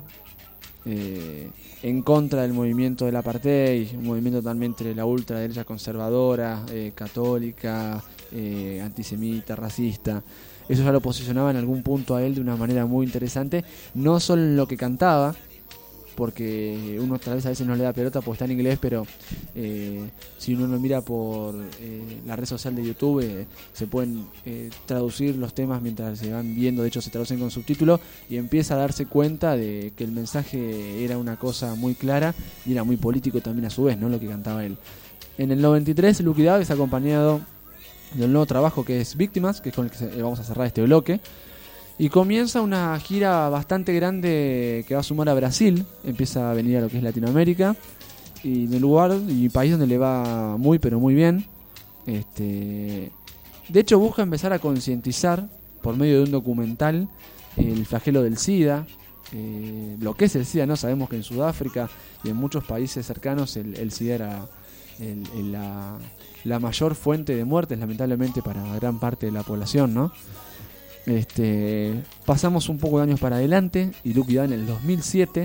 en contra del movimiento del apartheid, un movimiento totalmente de la ultraderecha conservadora, católica, antisemita, racista. Eso ya lo posicionaba en algún punto a él de una manera muy interesante, no solo en lo que cantaba, porque uno tal vez a veces no le da pelota porque está en inglés, pero si uno lo mira por la red social de YouTube, se pueden traducir los temas mientras se van viendo. De hecho, se traducen con subtítulos y empieza a darse cuenta de que el mensaje era una cosa muy clara y era muy político también a su vez, ¿no? Lo que cantaba él. En el 93, Lucky Dube es acompañado del nuevo trabajo que es Víctimas, que es con el que vamos a cerrar este bloque. Y comienza una gira bastante grande que va a sumar a Brasil. Empieza a venir a lo que es Latinoamérica. Y en el lugar y país donde le va muy pero muy bien. De hecho busca empezar a concientizar por medio de un documental el flagelo del SIDA. Lo que es el SIDA, ¿no? Sabemos que en Sudáfrica y en muchos países cercanos el SIDA era la mayor fuente de muertes, lamentablemente, para gran parte de la población, ¿no? Pasamos un poco de años para adelante y Lucky Dube en el 2007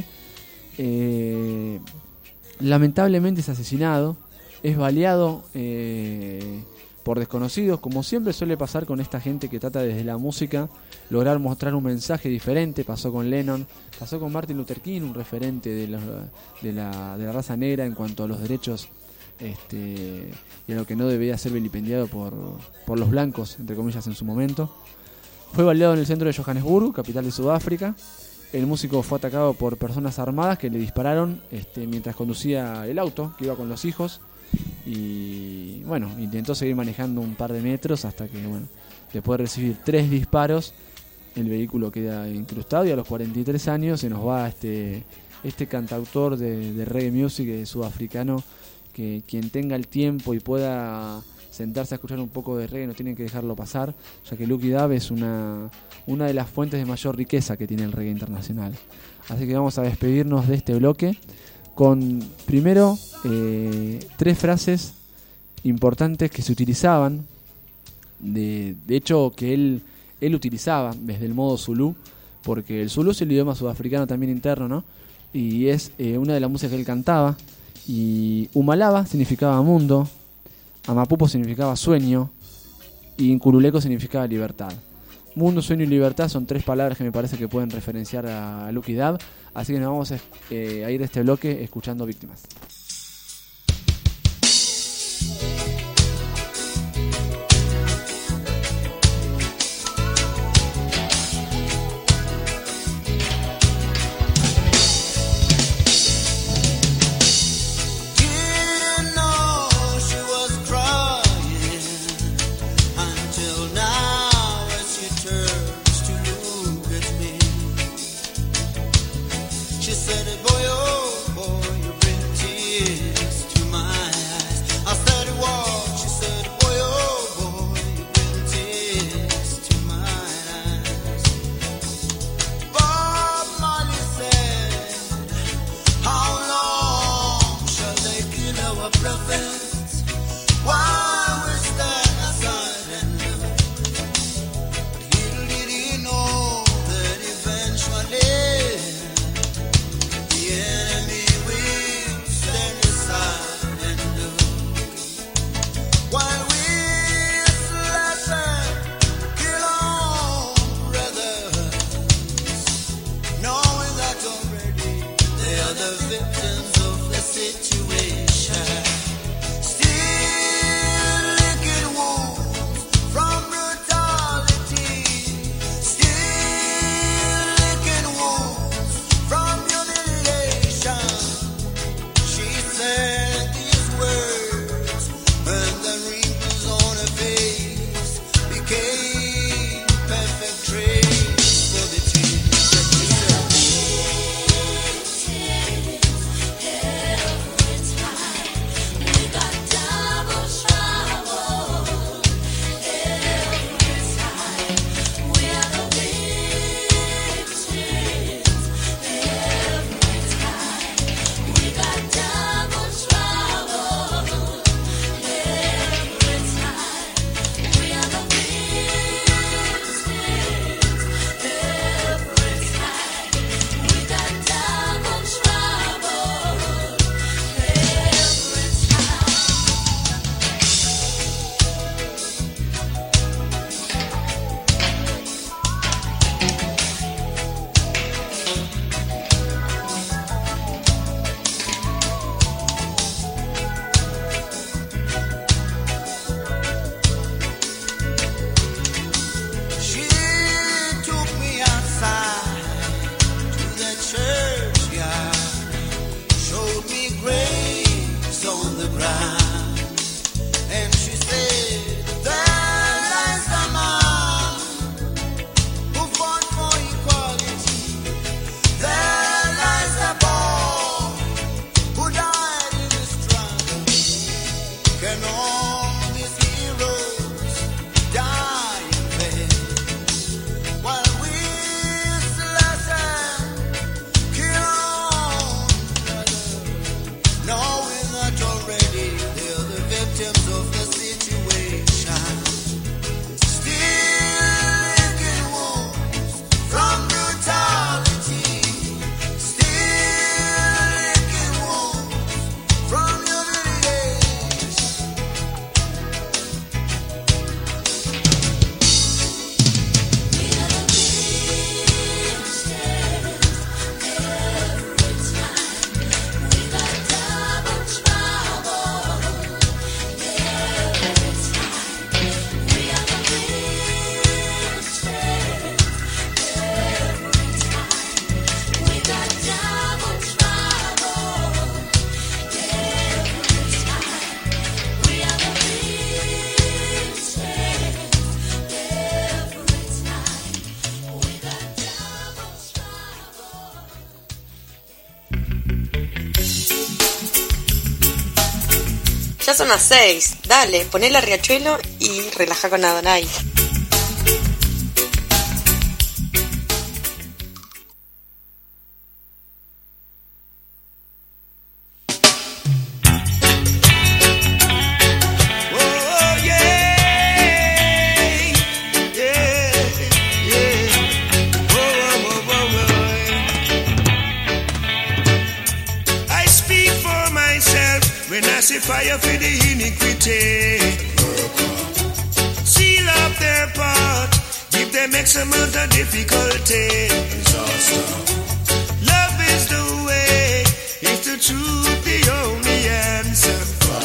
lamentablemente es asesinado, es baleado por desconocidos, como siempre suele pasar con esta gente que trata desde la música lograr mostrar un mensaje diferente. Pasó con Lennon, pasó con Martin Luther King, un referente de la raza negra en cuanto a los derechos y a lo que no debía ser vilipendiado por los blancos, entre comillas, en su momento. Fue baleado en el centro de Johannesburgo, capital de Sudáfrica. El músico fue atacado por personas armadas que le dispararon mientras conducía el auto, que iba con los hijos. Y bueno, intentó seguir manejando un par de metros hasta que, bueno, después de recibir 3 disparos, el vehículo queda incrustado y a los 43 años se nos va este cantautor de reggae music sudafricano, que quien tenga el tiempo y pueda sentarse a escuchar un poco de reggae no tienen que dejarlo pasar, ya que Lucky Dube es una de las fuentes de mayor riqueza que tiene el reggae internacional. Así que vamos a despedirnos de este bloque con primero 3 frases importantes que se utilizaban, de hecho que él utilizaba desde el modo Zulu, porque el Zulu es el idioma sudafricano también interno, ¿no? Y es una de las músicas que él cantaba. Y Umalaba significaba mundo, Amapupo significaba sueño y Nkululeko significaba libertad. Mundo, sueño y libertad son 3 palabras que me parece que pueden referenciar a Lucky Dube. Así que nos vamos a ir de este bloque escuchando Víctimas. son las 6. Dale, poné la Riachuelo y relaja con Adonai. Fire for the iniquity. Seal up their part, give them X amount of difficulty. Love is the way, is the truth, the only answer.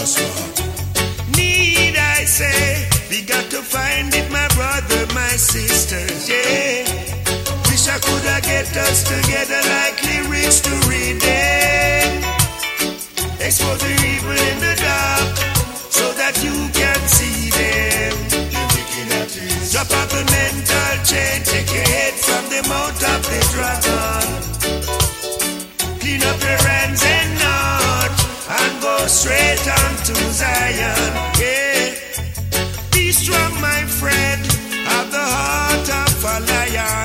Need I say, we got to find it, my brother, my sisters, yeah. Wish I could have get us together like lyrics to read them. Expose the evil in the dark so that you can see them. Drop out the mental chain, take your head from the mouth of the dragon. Clean up your hands and heart and go straight on to Zion. Yeah. Be strong, my friend, have the heart of a lion.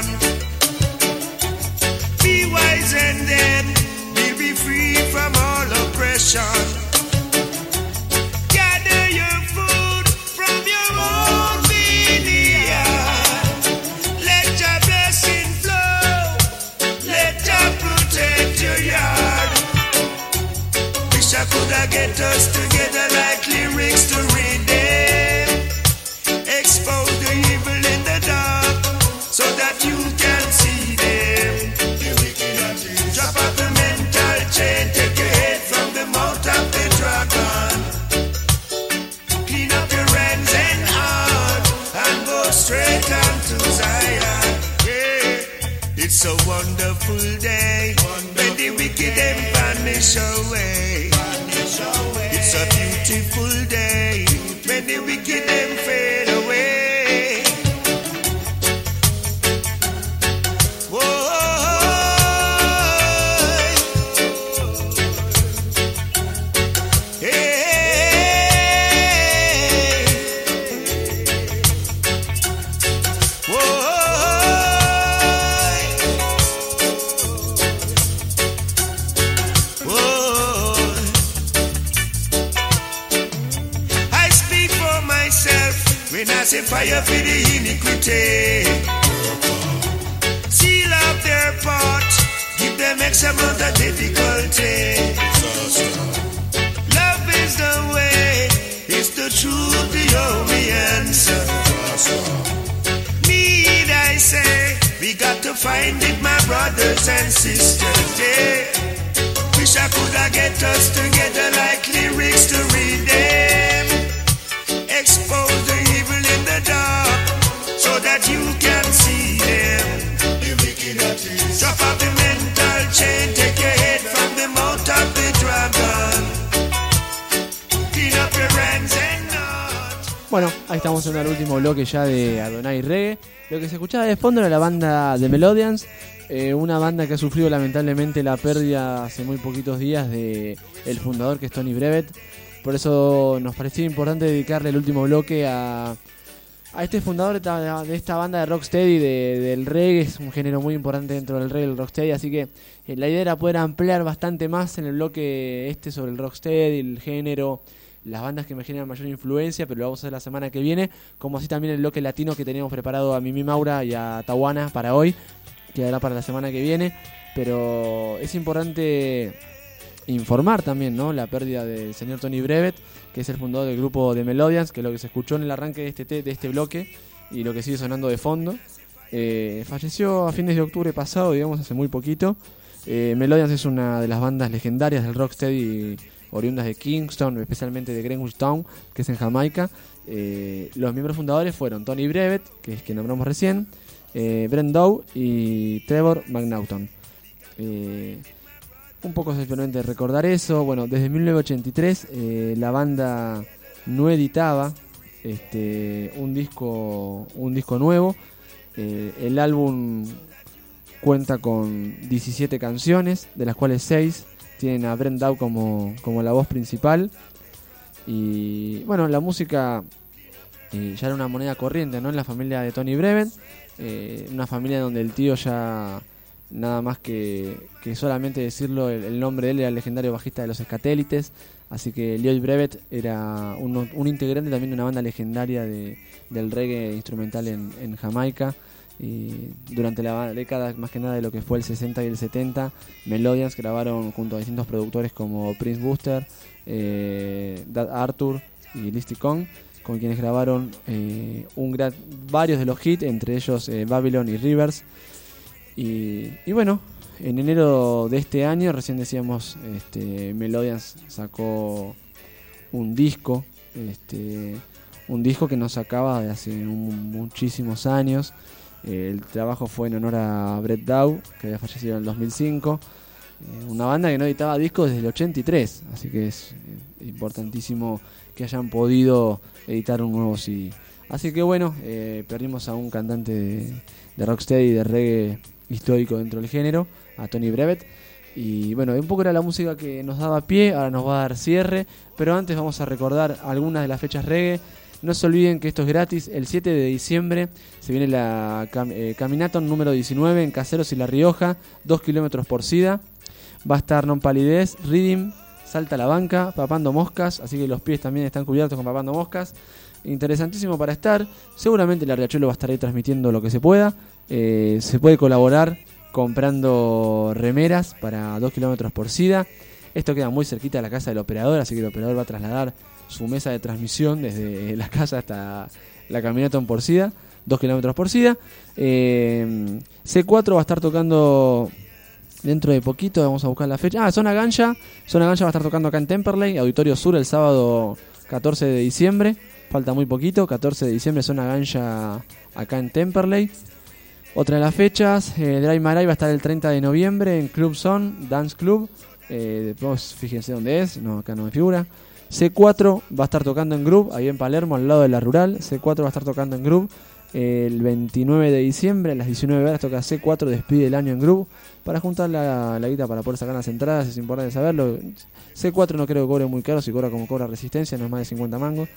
Be wise and then be free from all oppression. Gather your food from your own vineyard. Let your blessing flow. Let your protect your yard. Wish I could have get us together like lyrics to read them. Expose the evil in the dark so that you can see them. Drop out the mental chain, take your head from the mouth of the dragon. Clean up your hands and heart and go straight on to Zion. Yeah. It's a wonderful day when the wicked them vanish away. It's a beautiful day when the wicked them fade away. Say fire for the iniquity. Seal up their part, give them X amount of difficulty. Love is the way, it's the truth, the only answer. Need I say, we got to find it, my brothers and sisters, yeah. Wish I could have get us together like lyrics to read them. Expose the evil in the dark so that you can see them. Drop out the mental chain, take your head from the mouth of the dragon. Clean up your hands and not. Bueno, ahí estamos en el último bloque ya de Adonai Reggae. Lo que se escuchaba de fondo era la banda de Melodians, una banda que ha sufrido lamentablemente la pérdida hace muy poquitos días de el fundador, que es Tony Brevet. Por eso nos pareció importante dedicarle el último bloque a este fundador de esta banda de rocksteady del reggae. Es un género muy importante dentro del reggae, el rocksteady, así que la idea era poder ampliar bastante más en el bloque sobre el rocksteady, el género, las bandas que me generan mayor influencia, pero lo vamos a hacer la semana que viene, como así también el bloque latino que teníamos preparado a Mimi Maura y a Tawana para hoy, quedará para la semana que viene, pero es importante informar también, ¿no?, la pérdida del señor Tony Brevet, que es el fundador del grupo de Melodians, que es lo que se escuchó en el arranque de este bloque y lo que sigue sonando de fondo. Falleció a fines de octubre pasado, digamos, hace muy poquito. Melodians es una de las bandas legendarias del rocksteady oriundas de Kingston, especialmente de Greenwich Town, que es en Jamaica. Los miembros fundadores fueron Tony Brevet, que es quien nombramos recién, Brent Dow y Trevor McNaughton. Un poco simplemente recordar eso. Bueno, desde 1983 la banda no editaba un disco nuevo. El álbum cuenta con 17 canciones, de las cuales 6 tienen a Brent Dow como la voz principal. Y bueno, la música ya era una moneda corriente, ¿no? En la familia de Tony Brevet, una familia donde el tío ya, nada más que solamente decirlo, el nombre de él era el legendario bajista de los Skatélites, así que Lloyd Brevet era un integrante también de una banda legendaria del reggae instrumental en Jamaica. Y durante la década más que nada de lo que fue el 60 y el 70, Melodians grabaron junto a distintos productores como Prince Buster, Dad Arthur y Listy Kong, con quienes grabaron varios de los hits, entre ellos Babylon y Rivers. Y bueno, en enero de este año, recién decíamos, Melodians sacó un disco que nos sacaba de hace muchísimos años. El trabajo fue en honor a Brett Dow, que había fallecido en el 2005. Una banda que no editaba discos desde el 83, así que es importantísimo que hayan podido editar un nuevo CD. Así que bueno, perdimos a un cantante de rocksteady y de reggae histórico dentro del género, a Tony Brevet. Y bueno, un poco era la música que nos daba pie, ahora nos va a dar cierre, pero antes vamos a recordar algunas de las fechas reggae. No se olviden que esto es gratis. El 7 de diciembre se viene la Caminaton número 19 en Caseros y La Rioja, 2 kilómetros por SIDA. Va a estar Non Palidez, Rhythm, Salta la Banca, Papando Moscas, así que los pies también están cubiertos con Papando Moscas. Interesantísimo para estar. Seguramente la Riachuelo va a estar ahí transmitiendo lo que se pueda. Se puede colaborar comprando remeras para 2 kilómetros por SIDA. Esto queda muy cerquita de la casa del operador, así que el operador va a trasladar su mesa de transmisión desde la casa hasta la caminata por SIDA, 2 kilómetros por SIDA. C4 va a estar tocando dentro de poquito, vamos a buscar la fecha. Zona Ganja va a estar tocando acá en Temperley, Auditorio Sur, el sábado 14 de diciembre. Falta muy poquito, 14 de diciembre, Zona Ganja acá en Temperley. Otra de las fechas, Dry Marai va a estar el 30 de noviembre en Club Zone, Dance Club. Después fíjense dónde es, no, acá no me figura. C4 va a estar tocando en Groove, ahí en Palermo, al lado de la Rural. C4 va a estar tocando en Groove el 29 de diciembre, a las 19 horas toca C4, despide el año en Groove, para juntar la guita para poder sacar las entradas. Es importante saberlo. C4 no creo que cobre muy caro, si cobra como cobra Resistencia, no es más de 50 mangos.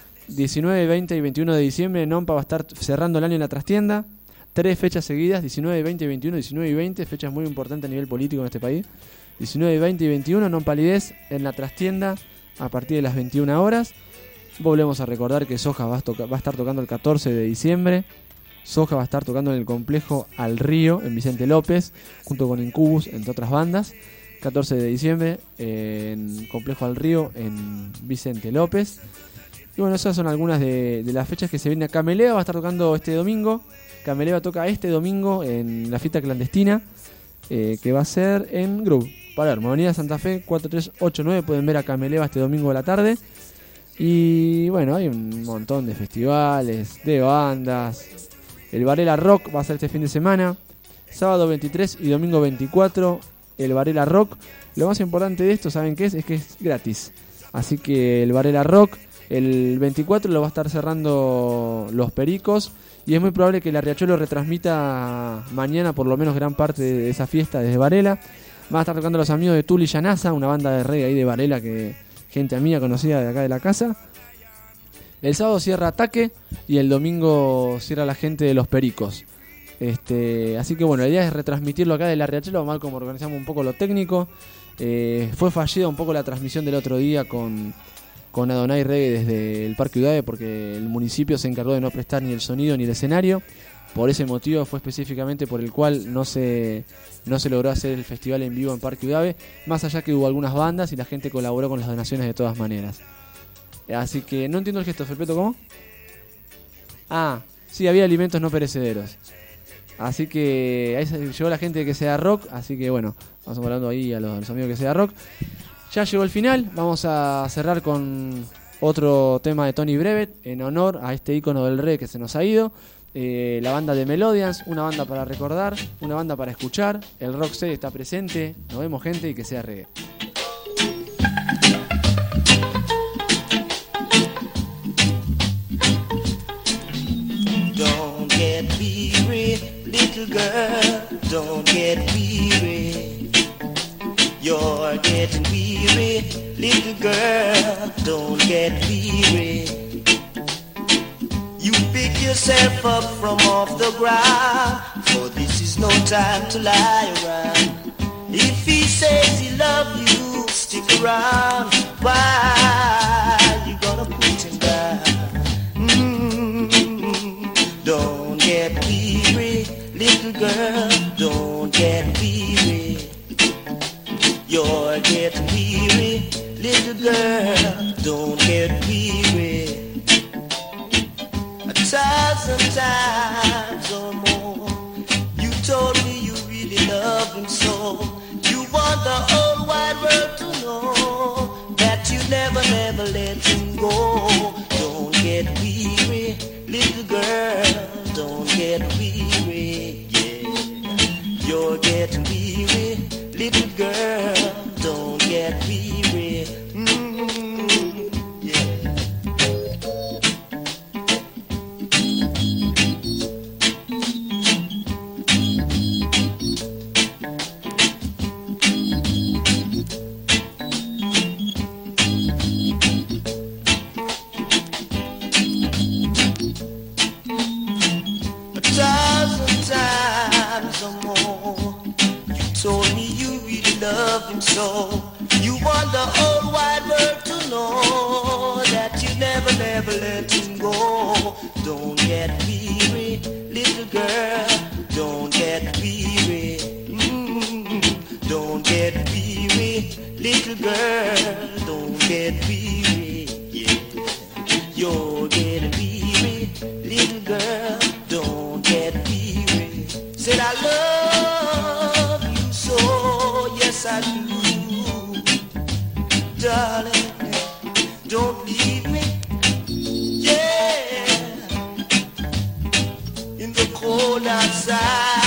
19, 20 y 21 de diciembre, Nompa va a estar cerrando el año en la trastienda. 3 fechas seguidas, 19, 20 y 21, 19 y 20, fechas muy importantes a nivel político en este país. 19, 20 y 21, Non Palidez en la trastienda a partir de las 21 horas. Volvemos a recordar que Soja va a estar tocando el 14 de diciembre. Soja va a estar tocando en el complejo Al Río, en Vicente López, junto con Incubus, entre otras bandas. 14 de diciembre en complejo Al Río, en Vicente López. Y bueno, esas son algunas de las fechas que se vienen. Cameleva va a estar tocando este domingo. Cameleva toca este domingo en la fiesta clandestina, que va a ser en Groove, Palermo, Avenida Santa Fe 4389. Pueden ver a Cameleva este domingo de la tarde. Y bueno, hay un montón de festivales, de bandas. El Varela Rock va a ser este fin de semana, sábado 23 y domingo 24, el Varela Rock. Lo más importante de esto, ¿saben qué es? Es que es gratis. Así que el Varela Rock, el 24 lo va a estar cerrando Los Pericos. Y es muy probable que la Riachuelo retransmita mañana por lo menos gran parte de esa fiesta desde Varela. Van a estar tocando los amigos de Tuli Llanaza, una banda de reggae ahí de Varela, que gente amiga conocida de acá de la casa. El sábado cierra Ataque y el domingo cierra la gente de Los Pericos. Así que bueno, la idea es retransmitirlo acá de la Riachuelo, mal como organizamos un poco lo técnico. Fue fallida un poco la transmisión del otro día con Adonai Reggae desde el Parque Udave, porque el municipio se encargó de no prestar ni el sonido ni el escenario. Por ese motivo fue específicamente por el cual no se logró hacer el festival en vivo en Parque Udave, más allá que hubo algunas bandas y la gente colaboró con las donaciones de todas maneras. Así que no entiendo el gesto, Felpeto, ¿cómo? Sí, había alimentos no perecederos. Así que ahí llegó la gente de Que Sea Rock, así que bueno, vamos hablando ahí a los amigos de Que Sea Rock. Ya llegó el final, vamos a cerrar con otro tema de Tony Brevet en honor a este ícono del reggae que se nos ha ido. La banda de Melodians, una banda para recordar, una banda para escuchar. El rocksteady está presente, nos vemos, gente, y que sea reggae. Don't get weary, little girl, don't get weary. You're getting weary, little girl, don't get weary. You pick yourself up from off the ground, for this is no time to lie around. If he says he loves you, stick around. Why you gonna put him down? Don't get weary, little girl, don't get weary. You're getting weary, little girl, don't get weary. 1,000 times or more, you told me you really love him so. You want the whole wide world to know that you never, never let him go. Don't get weary, little girl, don't get weary, yeah. You're getting weary, little girl, don't get weary, yeah. So you want the whole wide world to know that you never, never let him go. Don't get weary, little girl, don't get weary. Don't get weary, little girl, don't get weary, yeah. You're getting weary, little girl, don't get weary. Said I love you so, yes I do. Darling, don't leave me, yeah, in the cold outside.